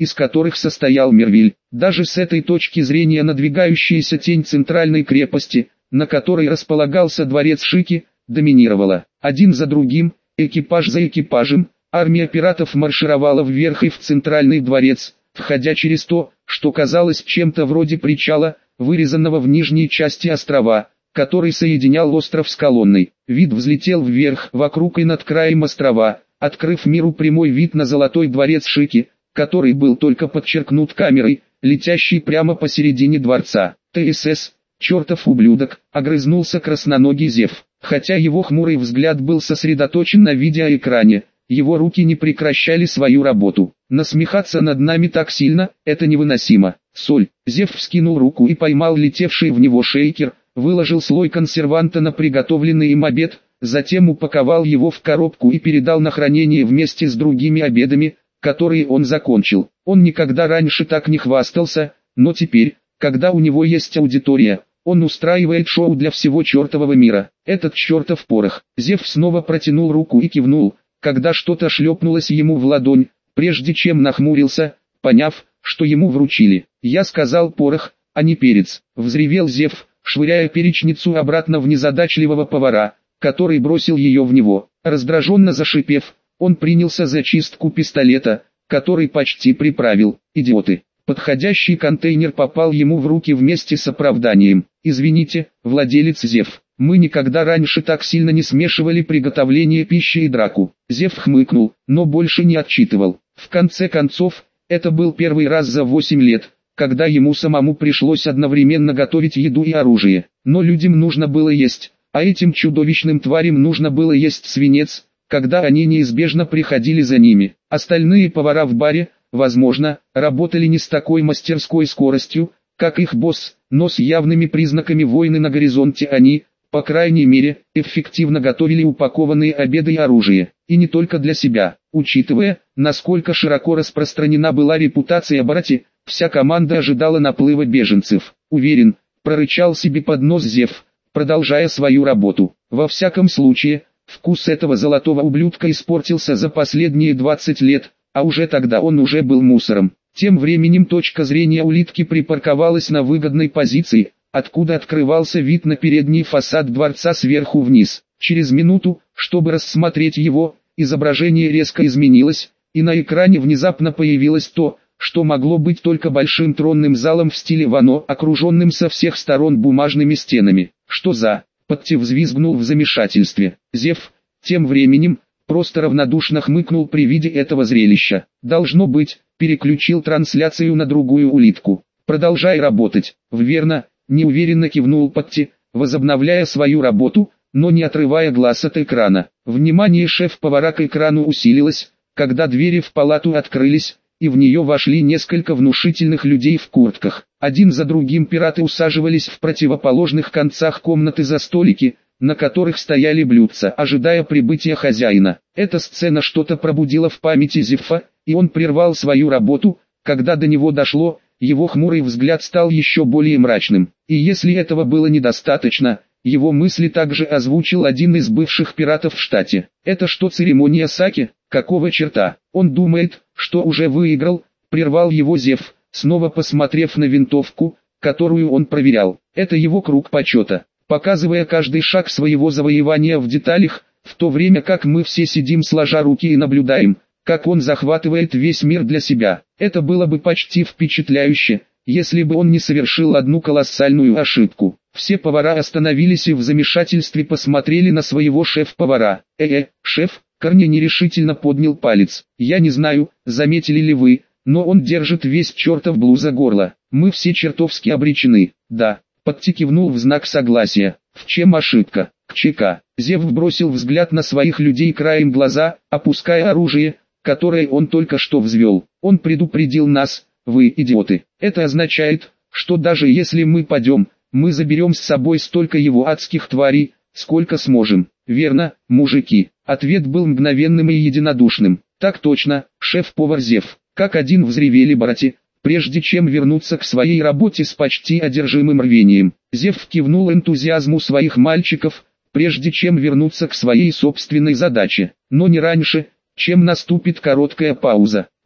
из которых состоял Мервиль. Даже с этой точки зрения надвигающаяся тень центральной крепости, на которой располагался дворец Шики, доминировала. Один за другим, экипаж за экипажем, армия пиратов маршировала вверх и в центральный дворец, входя через то, что казалось чем-то вроде причала, вырезанного в нижней части острова, который соединял остров с колонной. Вид взлетел вверх, вокруг и над краем острова, открыв миру прямой вид на золотой дворец Шики, который был только подчеркнут камерой, летящей прямо посередине дворца. ТСС, чертов ублюдок, огрызнулся красноногий Зев. Хотя его хмурый взгляд был сосредоточен на видеоэкране, его руки не прекращали свою работу. Насмехаться над нами так сильно, это невыносимо. Соль. Зев вскинул руку и поймал летевший в него шейкер, выложил слой консерванта на приготовленный им обед, затем упаковал его в коробку и передал на хранение вместе с другими обедами, которые он закончил. Он никогда раньше так не хвастался, но теперь, когда у него есть аудитория, он устраивает шоу для всего чертового мира. Этот чертов порох. Зев снова протянул руку и кивнул, когда что-то шлепнулось ему в ладонь, прежде чем нахмурился, поняв, что ему вручили. «Я сказал порох, а не перец», — взревел Зев, швыряя перечницу обратно в незадачливого повара, который бросил ее в него. Раздраженно зашипев, он принялся за чистку пистолета, который почти приправил. «Идиоты!» Подходящий контейнер попал ему в руки вместе с оправданием. «Извините, владелец Зев, мы никогда раньше так сильно не смешивали приготовление пищи и драку». Зев хмыкнул, но больше не отчитывал. В конце концов, это был первый раз за 8 лет, когда ему самому пришлось одновременно готовить еду и оружие. Но людям нужно было есть, а этим чудовищным тварям нужно было есть свинец, когда они неизбежно приходили за ними. Остальные повара в баре, возможно, работали не с такой мастерской скоростью, как их босс, но с явными признаками войны на горизонте они, по крайней мере, эффективно готовили упакованные обеды и оружие. И не только для себя. Учитывая, насколько широко распространена была репутация Барати, вся команда ожидала наплыва беженцев. «Уверен», — прорычал себе под нос Зев, продолжая свою работу. Во всяком случае, вкус этого золотого ублюдка испортился за последние 20 лет, а уже тогда он уже был мусором. Тем временем точка зрения улитки припарковалась на выгодной позиции, откуда открывался вид на передний фасад дворца сверху вниз. Через минуту, чтобы рассмотреть его, изображение резко изменилось, и на экране внезапно появилось то, что могло быть только большим тронным залом в стиле Вано, окруженным со всех сторон бумажными стенами. «Что за...» — Патти взвизгнул в замешательстве. Зев, тем временем, просто равнодушно хмыкнул при виде этого зрелища. «Должно быть, переключил трансляцию на другую улитку. Продолжай работать». «Верно», — неуверенно кивнул Патти, возобновляя свою работу, но не отрывая глаз от экрана. Внимание шеф-повара к экрану усилилось, когда двери в палату открылись, и в нее вошли несколько внушительных людей в куртках. Один за другим пираты усаживались в противоположных концах комнаты за столики, на которых стояли блюдца, ожидая прибытия хозяина. Эта сцена что-то пробудила в памяти Зефа, и он прервал свою работу, когда до него дошло, его хмурый взгляд стал еще более мрачным. И если этого было недостаточно, его мысли также озвучил один из бывших пиратов в штате. «Это что, церемония саки? Какого черта? Он думает, что уже выиграл», — прервал его Зев, снова посмотрев на винтовку, которую он проверял. «Это его круг почета», показывая каждый шаг своего завоевания в деталях, в то время как мы все сидим сложа руки и наблюдаем, как он захватывает весь мир для себя. Это было бы почти впечатляюще, если бы он не совершил одну колоссальную ошибку. Все повара остановились и в замешательстве посмотрели на своего шеф-повара. Шеф, Корни нерешительно поднял палец. «Я не знаю, заметили ли вы, но он держит весь чертов блу за горло. Мы все чертовски обречены». «Да», Патти кивнул в знак согласия. «В чем ошибка?» «К ЧК». Зев бросил взгляд на своих людей краем глаза, опуская оружие, которое он только что взвел. «Он предупредил нас, вы идиоты. Это означает, что даже если мы падем, мы заберем с собой столько его адских тварей, сколько сможем». «Верно, мужики». Ответ был мгновенным и единодушным. «Так точно, шеф-повар Зев». Как один взревели Барати, прежде чем вернуться к своей работе с почти одержимым рвением. Зев кивнул энтузиазму своих мальчиков, прежде чем вернуться к своей собственной задаче. Но не раньше, чем наступит короткая пауза.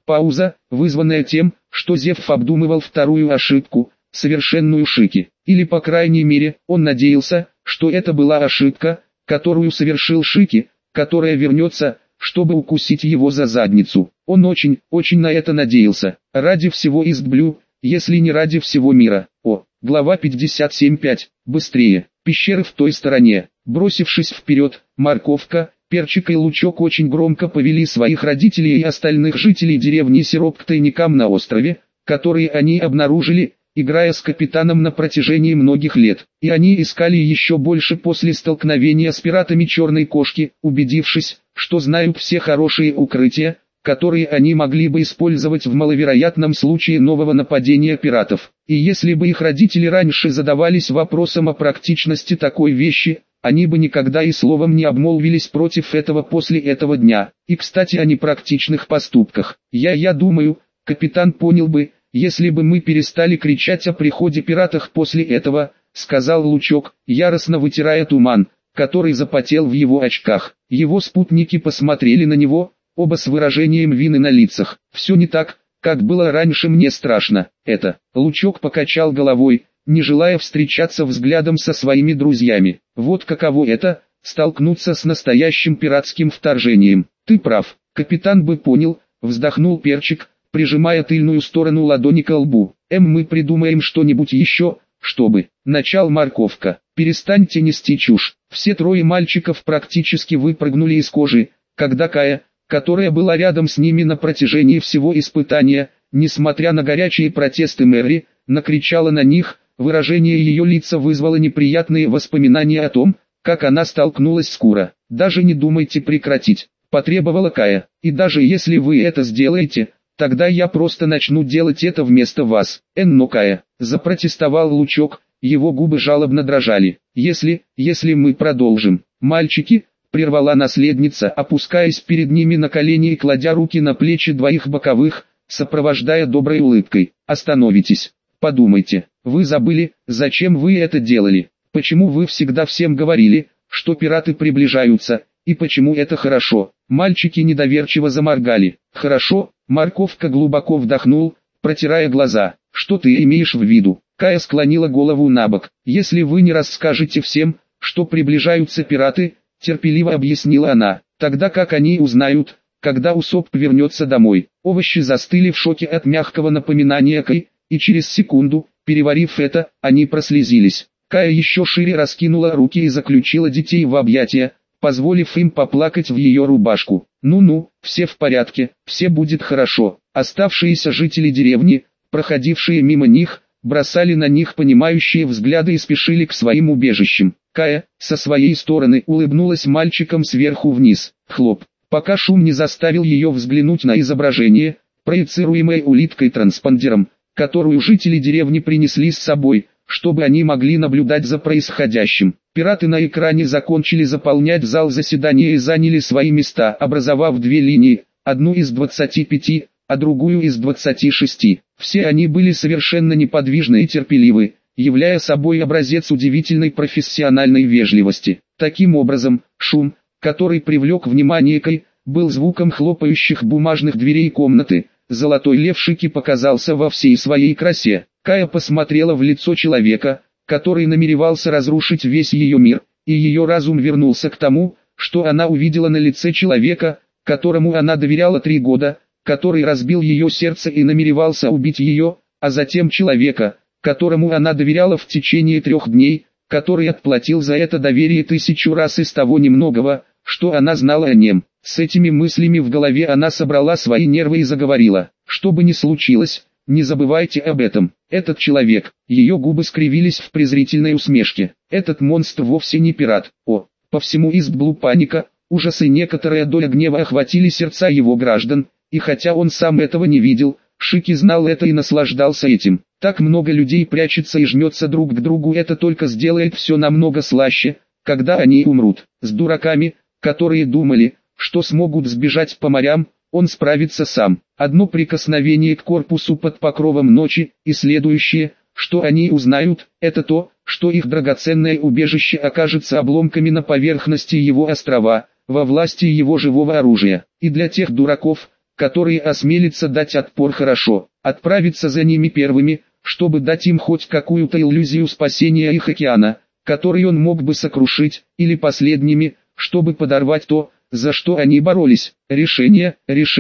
Пауза, вызванная тем, что Зевс обдумывал вторую ошибку, совершенную Шики. Или по крайней мере, он надеялся, что это была ошибка, которую совершил Шики, которая вернется, чтобы укусить его за задницу. Он очень, очень на это надеялся. Ради всего Истблю, если не ради всего мира. Глава 57.5. Быстрее. Пещеры в той стороне. Бросившись вперед, Морковка, Перчик и Лучок очень громко повели своих родителей и остальных жителей деревни Сироп к тайникам на острове, которые они обнаружили, играя с капитаном на протяжении многих лет. И они искали еще больше после столкновения с пиратами Черной Кошки, убедившись, что знают все хорошие укрытия, которые они могли бы использовать в маловероятном случае нового нападения пиратов. И если бы их родители раньше задавались вопросом о практичности такой вещи, они бы никогда и словом не обмолвились против этого после этого дня. И кстати о непрактичных поступках. Я думаю, капитан понял бы, если бы мы перестали кричать о приходе пиратов после этого, сказал Лучок, яростно вытирая туман, который запотел в его очках. Его спутники посмотрели на него, оба с выражением вины на лицах. Все не так, как было раньше, мне страшно. Лучок покачал головой, не желая встречаться взглядом со своими друзьями. Вот каково это, столкнуться с настоящим пиратским вторжением. Ты прав, капитан бы понял, вздохнул Перчик, прижимая тыльную сторону ладони к лбу. Мы придумаем что-нибудь еще, чтобы... Начал Морковка. Перестаньте нести чушь. Все трое мальчиков практически выпрыгнули из кожи, когда Кая, которая была рядом с ними на протяжении всего испытания, несмотря на горячие протесты Мэри, накричала на них. Выражение ее лица вызвало неприятные воспоминания о том, как она столкнулась с Кура. «Даже не думайте прекратить», – потребовала Кая. «И даже если вы это сделаете, тогда я просто начну делать это вместо вас». «Но Кая», – запротестовал Лучок, его губы жалобно дрожали. «Если мы продолжим». «Мальчики», – прервала наследница, опускаясь перед ними на колени и кладя руки на плечи двоих боковых, сопровождая доброй улыбкой. «Остановитесь. Подумайте, вы забыли, зачем вы это делали? Почему вы всегда всем говорили, что пираты приближаются, и почему это хорошо?» Мальчики недоверчиво заморгали. «Хорошо», Морковка глубоко вдохнул, протирая глаза. «Что ты имеешь в виду?» Кая склонила голову набок. «Если вы не расскажете всем, что приближаются пираты», терпеливо объяснила она, «тогда как они узнают, когда Усоп вернется домой?» Овощи застыли в шоке от мягкого напоминания Кай, и через секунду, переварив это, они прослезились. Кая еще шире раскинула руки и заключила детей в объятия, позволив им поплакать в ее рубашку. «Ну-ну, все в порядке, все будет хорошо». Оставшиеся жители деревни, проходившие мимо них, бросали на них понимающие взгляды и спешили к своим убежищам. Кая, со своей стороны, улыбнулась мальчикам сверху вниз. Хлоп. Пока шум не заставил ее взглянуть на изображение, проецируемое улиткой-транспондером, которую жители деревни принесли с собой, чтобы они могли наблюдать за происходящим. Пираты на экране закончили заполнять зал заседания и заняли свои места, образовав две линии, одну из 25, а другую из 26. Все они были совершенно неподвижны и терпеливы, являя собой образец удивительной профессиональной вежливости. Таким образом, шум, который привлек внимание Кай, был звуком хлопающих бумажных дверей комнаты. Золотой лев Шики показался во всей своей красе. Кая посмотрела в лицо человека, который намеревался разрушить весь ее мир, и ее разум вернулся к тому, что она увидела на лице человека, которому она доверяла 3 года, который разбил ее сердце и намеревался убить ее, а затем человека, которому она доверяла в течение 3 дней, который отплатил за это доверие 1000 раз из того немногого, что она знала о нем. С этими мыслями в голове она собрала свои нервы и заговорила. «Что бы ни случилось, не забывайте об этом. Этот человек», ее губы скривились в презрительной усмешке. «Этот монстр вовсе не пират». По всему Истблу паника, ужас и некоторая доля гнева охватили сердца его граждан, и хотя он сам этого не видел, Шики знал это и наслаждался этим. Так много людей прячется и жмется друг к другу, это только сделает все намного слаще, когда они умрут. С дураками, которые думали, что смогут сбежать по морям, он справится сам. Одно прикосновение к корпусу под покровом ночи, и следующее, что они узнают, это то, что их драгоценное убежище окажется обломками на поверхности его острова, во власти его живого оружия. И для тех дураков, которые осмелятся дать отпор хорошо, отправиться за ними первыми, чтобы дать им хоть какую-то иллюзию спасения их океана, который он мог бы сокрушить, или последними, чтобы подорвать то, за что они боролись. Решение.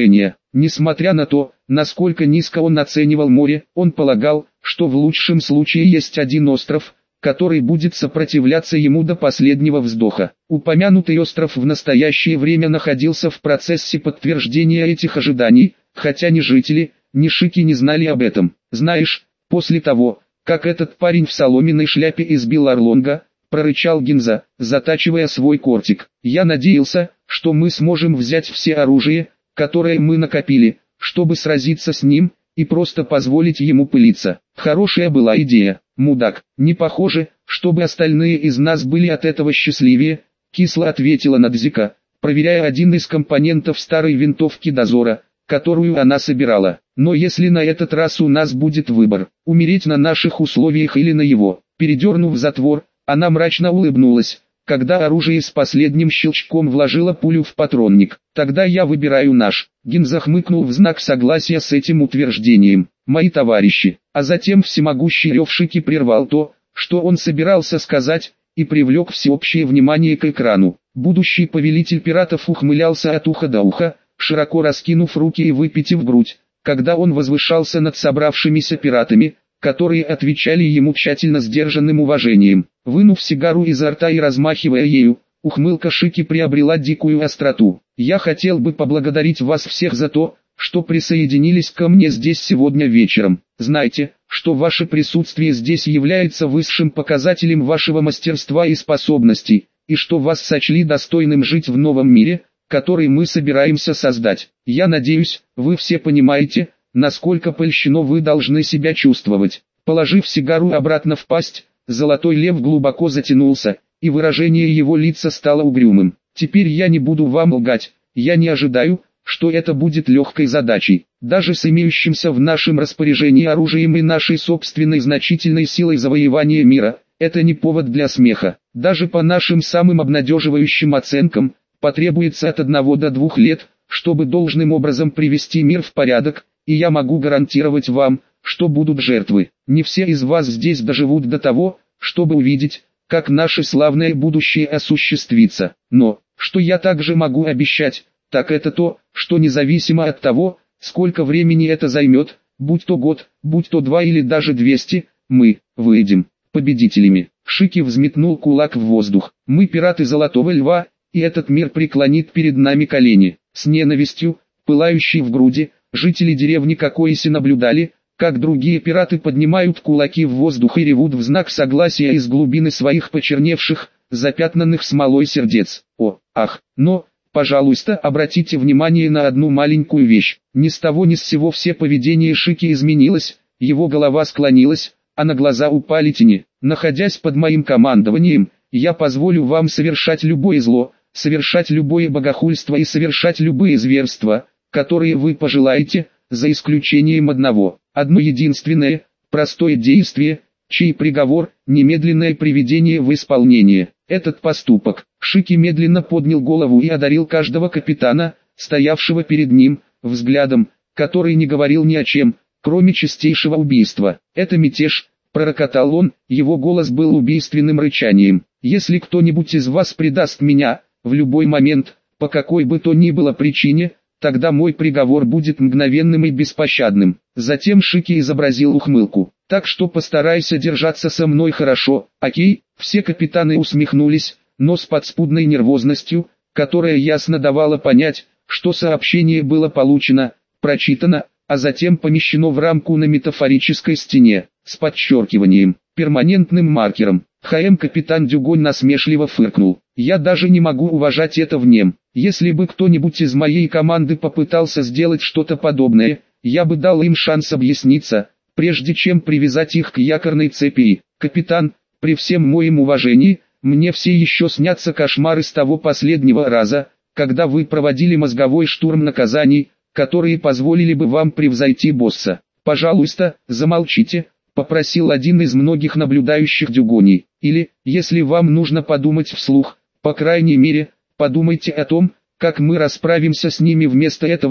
Несмотря на то, насколько низко он оценивал море, он полагал, что в лучшем случае есть один остров, который будет сопротивляться ему до последнего вздоха. Упомянутый остров в настоящее время находился в процессе подтверждения этих ожиданий, хотя ни жители, ни Шики не знали об этом. Знаешь, после того, как этот парень в соломенной шляпе избил Орлонга, прорычал Гинза, затачивая свой кортик, я надеялся, что мы сможем взять все оружие, которое мы накопили, чтобы сразиться с ним, и просто позволить ему пылиться. Хорошая была идея, мудак. Не похоже, чтобы остальные из нас были от этого счастливее, кисло ответила Надзика, проверяя один из компонентов старой винтовки дозора, которую она собирала. Но если на этот раз у нас будет выбор, умереть на наших условиях или на его, передернув затвор, она мрачно улыбнулась, когда оружие с последним щелчком вложило пулю в патронник. Тогда я выбираю наш. Гинза хмыкнул в знак согласия с этим утверждением. Мои товарищи. А затем всемогущий рев Шики прервал то, что он собирался сказать, и привлек всеобщее внимание к экрану. Будущий повелитель пиратов ухмылялся от уха до уха, широко раскинув руки и выпитив грудь, когда он возвышался над собравшимися пиратами, которые отвечали ему тщательно сдержанным уважением. Вынув сигару изо рта и размахивая ею, ухмылка Шики приобрела дикую остроту. «Я хотел бы поблагодарить вас всех за то, что присоединились ко мне здесь сегодня вечером. Знайте, что ваше присутствие здесь является высшим показателем вашего мастерства и способностей, и что вас сочли достойным жить в новом мире, который мы собираемся создать. Я надеюсь, вы все понимаете, насколько польщено вы должны себя чувствовать». Положив сигару обратно в пасть, Золотой Лев глубоко затянулся, и выражение его лица стало угрюмым. «Теперь я не буду вам лгать, я не ожидаю, что это будет легкой задачей. Даже с имеющимся в нашем распоряжении оружием и нашей собственной значительной силой завоевания мира, это не повод для смеха. Даже по нашим самым обнадеживающим оценкам, потребуется от 1 до 2 лет, чтобы должным образом привести мир в порядок, и я могу гарантировать вам, что будут жертвы. Не все из вас здесь доживут до того, чтобы увидеть, как наше славное будущее осуществится. Но, что я также могу обещать, так это то, что независимо от того, сколько времени это займет, будь то год, будь то 2 или даже 200, мы выйдем победителями. Шики взметнул кулак в воздух. Мы пираты Золотого Льва, и этот мир преклонит перед нами колени. С ненавистью, пылающей в груди, жители деревни Кокоиси наблюдали, как другие пираты поднимают кулаки в воздух и ревут в знак согласия из глубины своих почерневших, запятнанных смолой сердец. О, ах, но, пожалуйста, обратите внимание на одну маленькую вещь. Ни с того ни с сего все поведение Шики изменилось, его голова склонилась, а на глаза упали тени. Находясь под моим командованием, я позволю вам совершать любое зло, совершать любое богохульство и совершать любые зверства, которые вы пожелаете, за исключением одного. Одно единственное, простое действие, чей приговор – немедленное приведение в исполнение. Этот поступок. Шики медленно поднял голову и одарил каждого капитана, стоявшего перед ним, взглядом, который не говорил ни о чем, кроме чистейшего убийства. «Это мятеж», – пророкотал он, его голос был убийственным рычанием. «Если кто-нибудь из вас предаст меня, в любой момент, по какой бы то ни было причине, тогда мой приговор будет мгновенным и беспощадным». Затем Шики изобразил ухмылку. «Так что постарайся держаться со мной хорошо, окей?» Все капитаны усмехнулись, но с подспудной нервозностью, которая ясно давала понять, что сообщение было получено, прочитано, а затем помещено в рамку на метафорической стене, с подчеркиванием, перманентным маркером. Капитан Дюгонь насмешливо фыркнул. «Я даже не могу уважать это в нем. Если бы кто-нибудь из моей команды попытался сделать что-то подобное, я бы дал им шанс объясниться, прежде чем привязать их к якорной цепи. Капитан, при всем моем уважении, мне все еще снятся кошмары с того последнего раза, когда вы проводили мозговой штурм наказаний, которые позволили бы вам превзойти босса. Пожалуйста, замолчите», — попросил один из многих наблюдающих Дюгоней. «Или, если вам нужно подумать вслух, по крайней мере, подумайте о том, как мы расправимся с ними вместо этого»,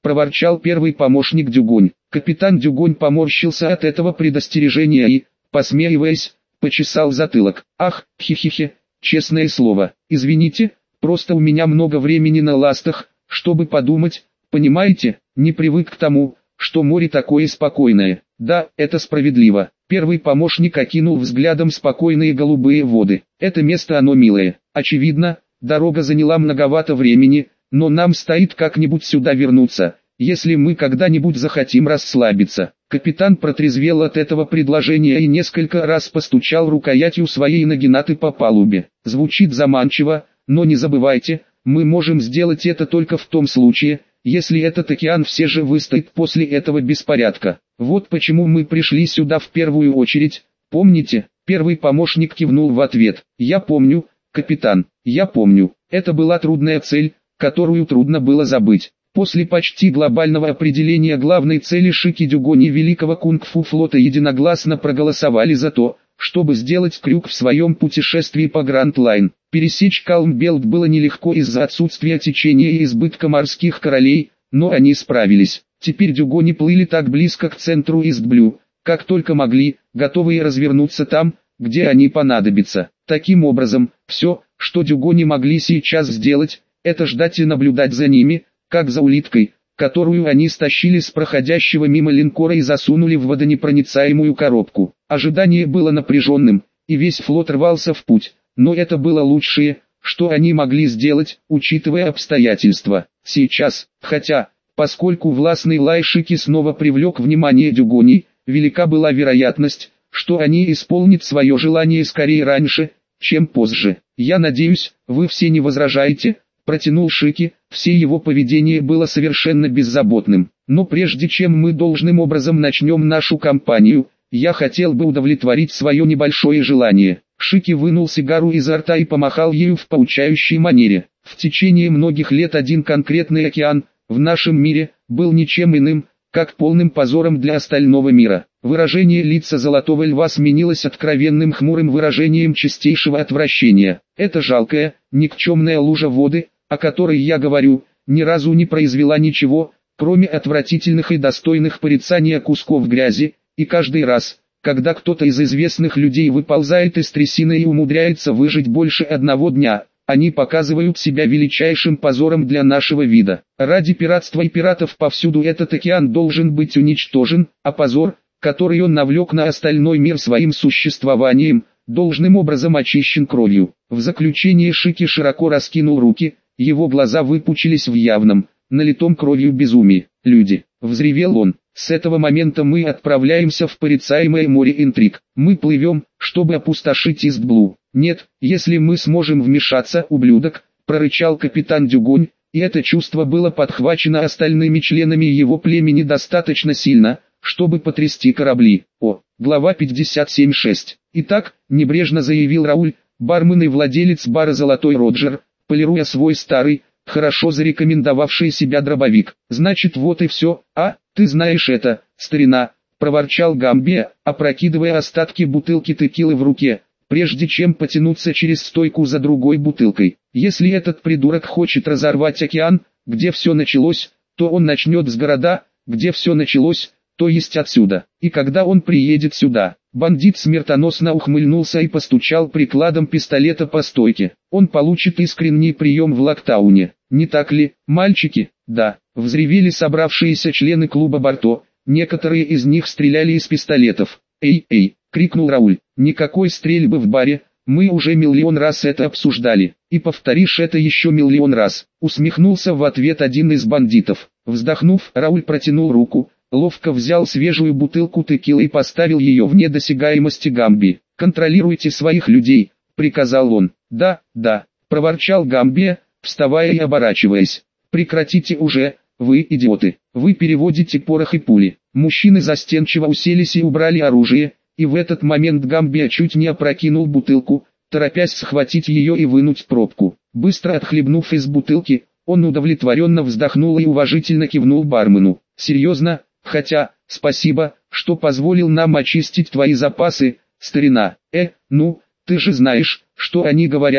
проворчал первый помощник Дюгонь. Капитан Дюгонь поморщился от этого предостережения и, посмеиваясь, почесал затылок. Ах, хи-хи-хи, честное слово, извините, просто у меня много времени на ластах, чтобы подумать, понимаете, не привык к тому, что море такое спокойное. Да, это справедливо. Первый помощник окинул взглядом спокойные голубые воды. Это место оно милое. Очевидно, дорога заняла многовато времени, но нам стоит как-нибудь сюда вернуться, если мы когда-нибудь захотим расслабиться. Капитан протрезвел от этого предложения и несколько раз постучал рукоятью своей нагинаты по палубе. Звучит заманчиво, но не забывайте, мы можем сделать это только в том случае, если этот океан все же выстоит после этого беспорядка. Вот почему мы пришли сюда в первую очередь, помните? Первый помощник кивнул в ответ. Я помню, капитан, я помню. Это была трудная цель, которую трудно было забыть. После почти глобального определения главной цели Шики Дюгонь и Великого Кунг-фу флота единогласно проголосовали за то, чтобы сделать крюк в своем путешествии по Гранд-Лайн. Пересечь Калм-Белт было нелегко из-за отсутствия течения и избытка морских коралей, но они справились. Теперь Дюгони плыли так близко к центру Ист-Блю, как только могли, готовые развернуться там, где они понадобятся. Таким образом, все, что Дюгони могли сейчас сделать, это ждать и наблюдать за ними, как за улиткой, которую они стащили с проходящего мимо линкора и засунули в водонепроницаемую коробку. Ожидание было напряженным, и весь флот рвался в путь, но это было лучшее, что они могли сделать, учитывая обстоятельства. Сейчас, поскольку властный лай Шики снова привлек внимание Дюгони, велика была вероятность, что они исполнят свое желание скорее раньше, чем позже. «Я надеюсь, вы все не возражаете», — протянул Шики, все его поведение было совершенно беззаботным. «Но прежде чем мы должным образом начнем нашу кампанию, я хотел бы удовлетворить свое небольшое желание». Шики вынул сигару изо рта и помахал ею в поучающей манере. В течение многих лет один конкретный океан, в нашем мире, был ничем иным, как полным позором для остального мира. Выражение лица Золотого Льва сменилось откровенным хмурым выражением чистейшего отвращения. Эта жалкая, никчемная лужа воды, о которой я говорю, ни разу не произвела ничего, кроме отвратительных и достойных порицания кусков грязи, и каждый раз, когда кто-то из известных людей выползает из трясины и умудряется выжить больше одного дня, они показывают себя величайшим позором для нашего вида. Ради пиратства и пиратов повсюду этот океан должен быть уничтожен, а позор, который он навлек на остальной мир своим существованием, должным образом очищен кровью. В заключение Шики широко раскинул руки, его глаза выпучились в явном, налитом кровью безумии. «Люди!» — взревел он. «С этого момента мы отправляемся в порицаемое море интриг. Мы плывем, чтобы опустошить Ист-Блу. Нет, если мы сможем вмешаться, ублюдок!» — прорычал капитан Дюгонь, и это чувство было подхвачено остальными членами его племени достаточно сильно, чтобы потрясти корабли. Глава 57.6. «Итак», — небрежно заявил Рауль, бармен и владелец бара «Золотой Роджер», полируя свой старый, хорошо зарекомендовавший себя дробовик. «Значит, вот и все, ты знаешь это, старина», — проворчал Гамбия, опрокидывая остатки бутылки текилы в руке, прежде чем потянуться через стойку за другой бутылкой. «Если этот придурок хочет разорвать океан, где все началось, то он начнет с города, где все началось, то есть отсюда. И когда он приедет сюда». Бандит смертоносно ухмыльнулся и постучал прикладом пистолета по стойке. «Он получит искренний прием в Локтауне, не так ли, мальчики?» «Да», — взревели собравшиеся члены клуба Барто, некоторые из них стреляли из пистолетов. «Эй!» — крикнул Рауль, «никакой стрельбы в баре, мы уже миллион раз это обсуждали, и повторишь это еще миллион раз», — усмехнулся в ответ один из бандитов. Вздохнув, Рауль протянул руку, ловко взял свежую бутылку текилы и поставил ее вне досягаемости Гамби. «Контролируйте своих людей», — приказал он. «Да», — проворчал Гамби, вставая и оборачиваясь. «Прекратите уже, вы идиоты, вы переводите порох и пули». Мужчины застенчиво уселись и убрали оружие, и в этот момент Гамби чуть не опрокинул бутылку, торопясь схватить ее и вынуть пробку. Быстро отхлебнув из бутылки, он удовлетворенно вздохнул и уважительно кивнул бармену. «Серьезно? Спасибо, что позволил нам очистить твои запасы, старина». «Ты же знаешь, что они говорят», —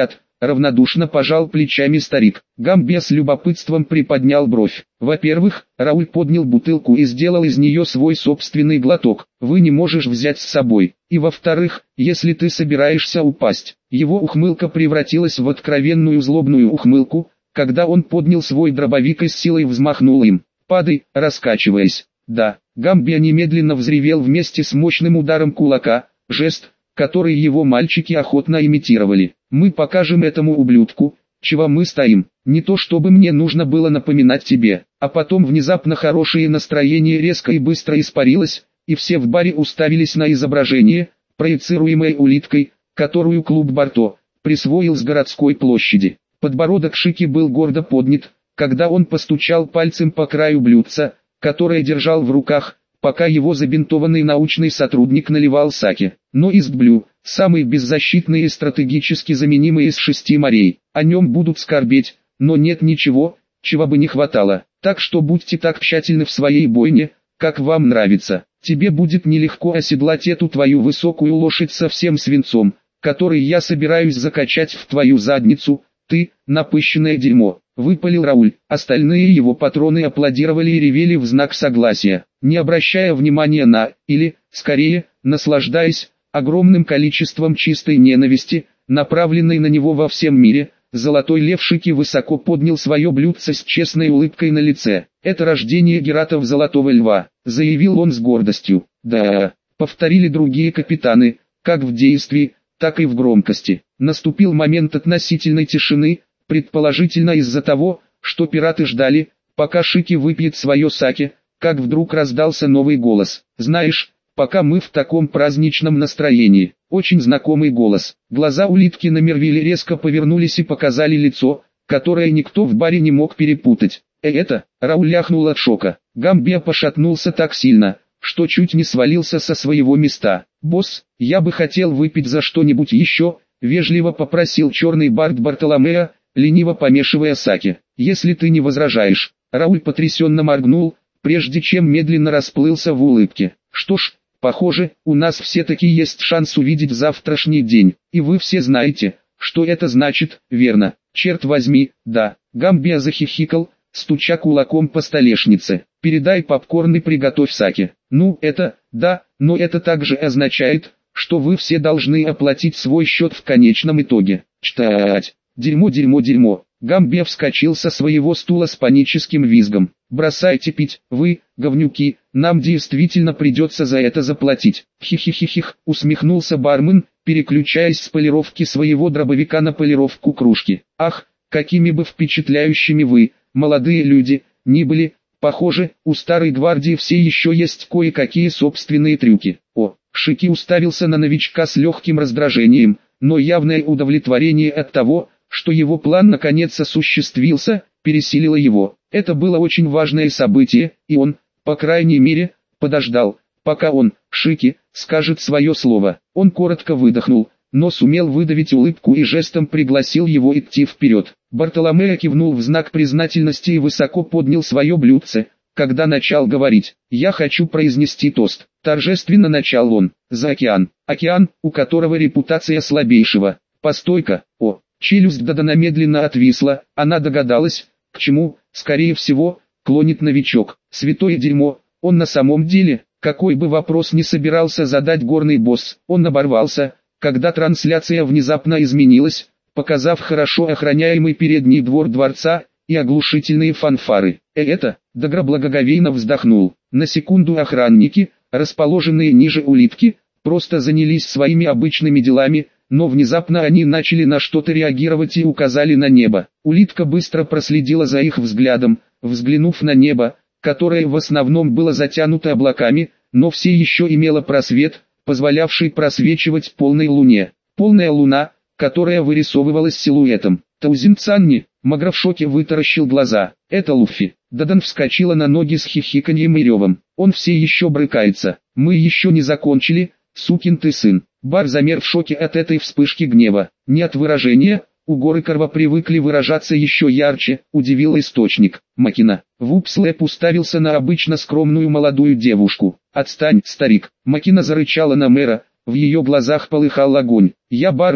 равнодушно пожал плечами старик. Гамбия с любопытством приподнял бровь. Во-первых, Рауль поднял бутылку и сделал из нее свой собственный глоток. Вы не можешь взять с собой. И во-вторых, если ты собираешься упасть. Его ухмылка превратилась в откровенную злобную ухмылку, когда он поднял свой дробовик и с силой взмахнул им. Падай, раскачиваясь. Да, Гамбия немедленно взревел вместе с мощным ударом кулака, жест, который его мальчики охотно имитировали. Мы покажем этому ублюдку, чего мы стоим. Не то чтобы мне нужно было напоминать тебе. А потом внезапно хорошее настроение резко и быстро испарилось, и все в баре уставились на изображение, проецируемое улиткой, которую клуб Барто присвоил с городской площади. Подбородок Шики был гордо поднят, когда он постучал пальцем по краю блюдца, которое держал в руках, пока его забинтованный научный сотрудник наливал саке. Но Ист-Блю, самый беззащитный и стратегически заменимый из 6 морей, о нем будут скорбеть, но нет ничего, чего бы не хватало. Так что будьте так тщательны в своей бойне, как вам нравится. Тебе будет нелегко оседлать эту твою высокую лошадь со всем свинцом, который я собираюсь закачать в твою задницу. Ты, напыщенное дерьмо, выпалил Рауль. Остальные его патроны аплодировали и ревели в знак согласия, не обращая внимания на, или, скорее, наслаждаясь, огромным количеством чистой ненависти, направленной на него во всем мире. Золотой лев Шики высоко поднял свое блюдце с честной улыбкой на лице. «Это рождение гератов Золотого Льва», — заявил он с гордостью. «Да», — повторили другие капитаны, как в действии, так и в громкости. Наступил момент относительной тишины, предположительно из-за того, что пираты ждали, пока Шики выпьет свое саке, как вдруг раздался новый голос. «Знаешь, пока мы в таком праздничном настроении». Очень знакомый голос. Глаза улитки на Мервиле резко повернулись и показали лицо, которое никто в баре не мог перепутать. Это, Рауль ляхнул от шока. Гамбия пошатнулся так сильно, что чуть не свалился со своего места. «Босс, я бы хотел выпить за что-нибудь еще», — вежливо попросил черный бард Бартоломео, лениво помешивая саке. «Если ты не возражаешь». Рауль потрясенно моргнул, прежде чем медленно расплылся в улыбке. «Что ж, похоже, у нас все-таки есть шанс увидеть завтрашний день, и вы все знаете, что это значит, верно? Черт возьми, да». Гамбия захихикал, стуча кулаком по столешнице. «Передай попкорн и приготовь саке». «Ну это, да, но это также означает, что вы все должны оплатить свой счет в конечном итоге». «Чтать! Дерьмо, дерьмо, дерьмо!» Гамбия вскочил со своего стула с паническим визгом. «Бросайте пить, вы, говнюки, нам действительно придется за это заплатить». «Хи-хи-хи-хих», усмехнулся бармен, переключаясь с полировки своего дробовика на полировку кружки. «Ах, какими бы впечатляющими вы, молодые люди, ни были, похоже, у старой гвардии все еще есть кое-какие собственные трюки». О, Шики уставился на новичка с легким раздражением, но явное удовлетворение от того, что его план наконец осуществился, пересилило его. Это было очень важное событие, и он, по крайней мере, подождал, пока он, Шики, скажет свое слово. Он коротко выдохнул, но сумел выдавить улыбку и жестом пригласил его идти вперед. Бартоломео кивнул в знак признательности и высоко поднял свое блюдце, когда начал говорить. «Я хочу произнести тост», — торжественно начал он, — «за океан, океан, у которого репутация слабейшего». «Постой-ка, о». Челюсть Дадана медленно отвисла, она догадалась, к чему, скорее всего, клонит новичок. Святое дерьмо, он на самом деле, какой бы вопрос ни собирался задать горный босс, он оборвался, когда трансляция внезапно изменилась, показав хорошо охраняемый передний двор дворца и оглушительные фанфары. Это, Дагра благоговейно вздохнул. На секунду охранники, расположенные ниже улитки, просто занялись своими обычными делами, но внезапно они начали на что-то реагировать и указали на небо. Улитка быстро проследила за их взглядом, взглянув на небо, которое в основном было затянуто облаками, но все еще имело просвет, позволявший просвечивать полной луне. Полная луна, которая вырисовывалась силуэтом. Таузин-Цанни, Магра в шоке вытаращил глаза. «Это Луффи». Дадан вскочила на ноги с хихиканьем и ревом. «Он все еще брыкается. Мы еще не закончили, сукин ты сын». Бар замер в шоке от этой вспышки гнева. Не от выражения, у горы Корва привыкли выражаться еще ярче, удивил источник. Макина. Вупслэп уставился на обычно скромную молодую девушку. «Отстань, старик». Макина зарычала на мэра, в ее глазах полыхал огонь. «Я бармен,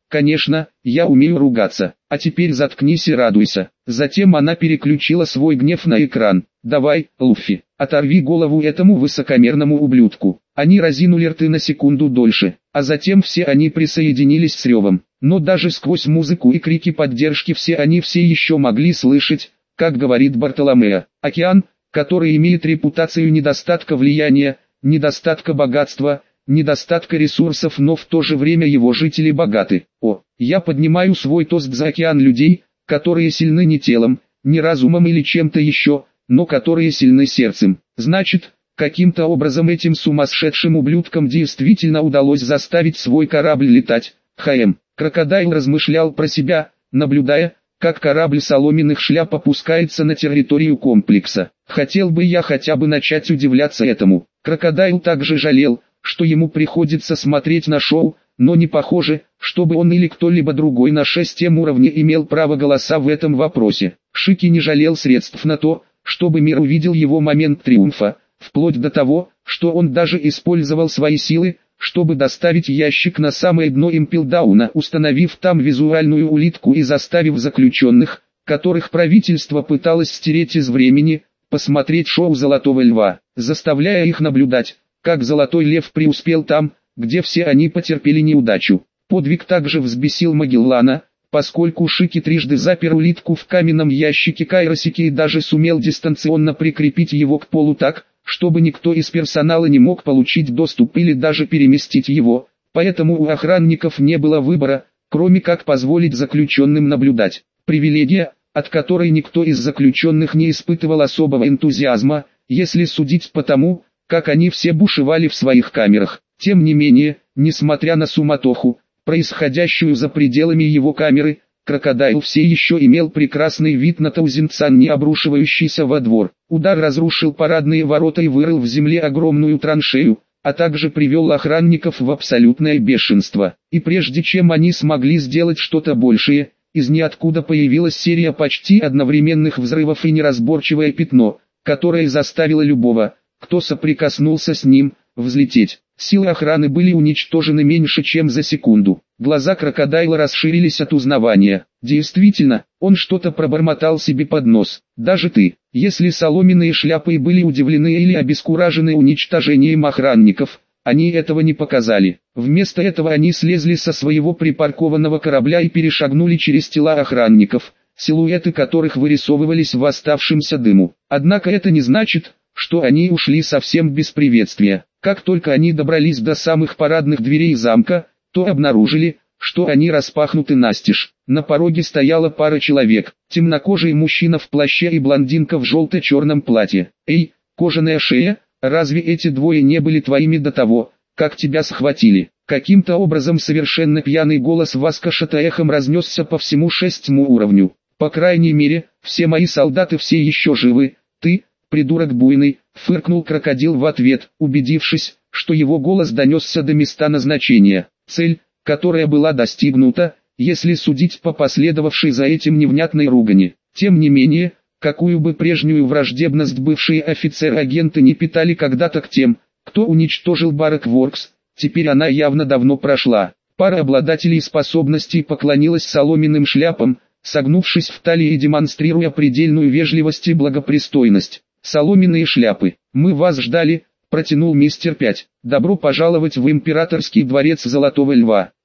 Конечно, я умею ругаться, а теперь заткнись и радуйся. Затем она переключила свой гнев на экран. Давай, Луффи, оторви голову этому высокомерному ублюдку. Они разинули рты на секунду дольше, а затем все они присоединились с ревом. Но даже сквозь музыку и крики поддержки все еще могли слышать, как говорит Бартоломео. Океан, который имеет репутацию недостатка влияния, недостатка богатства, недостатка ресурсов, но в то же время его жители богаты. Я поднимаю свой тост за океан людей, которые сильны не телом, не разумом или чем-то еще, но которые сильны сердцем. Значит, каким-то образом этим сумасшедшим ублюдкам действительно удалось заставить свой корабль летать. Крокодайл размышлял про себя, наблюдая, как корабль соломенных шляп опускается на территорию комплекса. Хотел бы я хотя бы начать удивляться этому. Крокодайл также жалел, что ему приходится смотреть на шоу, но не похоже, чтобы он или кто-либо другой на 6-м уровне имел право голоса в этом вопросе. Шики не жалел средств на то, чтобы мир увидел его момент триумфа, вплоть до того, что он даже использовал свои силы, чтобы доставить ящик на самое дно импелдауна, установив там визуальную улитку и заставив заключенных, которых правительство пыталось стереть из времени, посмотреть шоу «Золотого льва», заставляя их наблюдать, как Золотой Лев преуспел там, где все они потерпели неудачу. Подвиг также взбесил Магеллана, поскольку Шики трижды запер улитку в каменном ящике Кайросики и даже сумел дистанционно прикрепить его к полу так, чтобы никто из персонала не мог получить доступ или даже переместить его, поэтому у охранников не было выбора, кроме как позволить заключенным наблюдать. Привилегия, от которой никто из заключенных не испытывал особого энтузиазма, если судить по тому, как они все бушевали в своих камерах. Тем не менее, несмотря на суматоху, происходящую за пределами его камеры, Крокодайл все еще имел прекрасный вид на Таузенцан, не обрушивающийся во двор. Удар разрушил парадные ворота и вырыл в земле огромную траншею, а также привел охранников в абсолютное бешенство. И прежде чем они смогли сделать что-то большее, из ниоткуда появилась серия почти одновременных взрывов и неразборчивое пятно, которое заставило любого, кто соприкоснулся с ним, взлететь. Силы охраны были уничтожены меньше чем за секунду. Глаза Крокодайла расширились от узнавания. Действительно, он что-то пробормотал себе под нос. Даже ты, если соломенные шляпы были удивлены или обескуражены уничтожением охранников, они этого не показали. Вместо этого они слезли со своего припаркованного корабля и перешагнули через тела охранников, силуэты которых вырисовывались в оставшемся дыму. Однако это не значит, что они ушли совсем без приветствия. Как только они добрались до самых парадных дверей замка, то обнаружили, что они распахнуты настежь. На пороге стояла пара человек, темнокожий мужчина в плаще и блондинка в желто-черном платье. «Эй, кожаная шея, разве эти двое не были твоими до того, как тебя схватили?» Каким-то образом совершенно пьяный голос Васкашата эхом разнесся по всему 6-му уровню. «По крайней мере, все мои солдаты все еще живы, ты, придурок буйный», фыркнул крокодил в ответ, убедившись, что его голос донесся до места назначения. Цель, которая была достигнута, если судить по последовавшей за этим невнятной ругани. Тем не менее, какую бы прежнюю враждебность бывшие офицеры-агенты не питали когда-то к тем, кто уничтожил Барак Воркс, теперь она явно давно прошла. Пара обладателей способностей поклонилась соломенным шляпам, согнувшись в талии и демонстрируя предельную вежливость и благопристойность. «Соломенные шляпы, мы вас ждали», протянул мистер 5. «Добро пожаловать в императорский дворец Золотого Льва.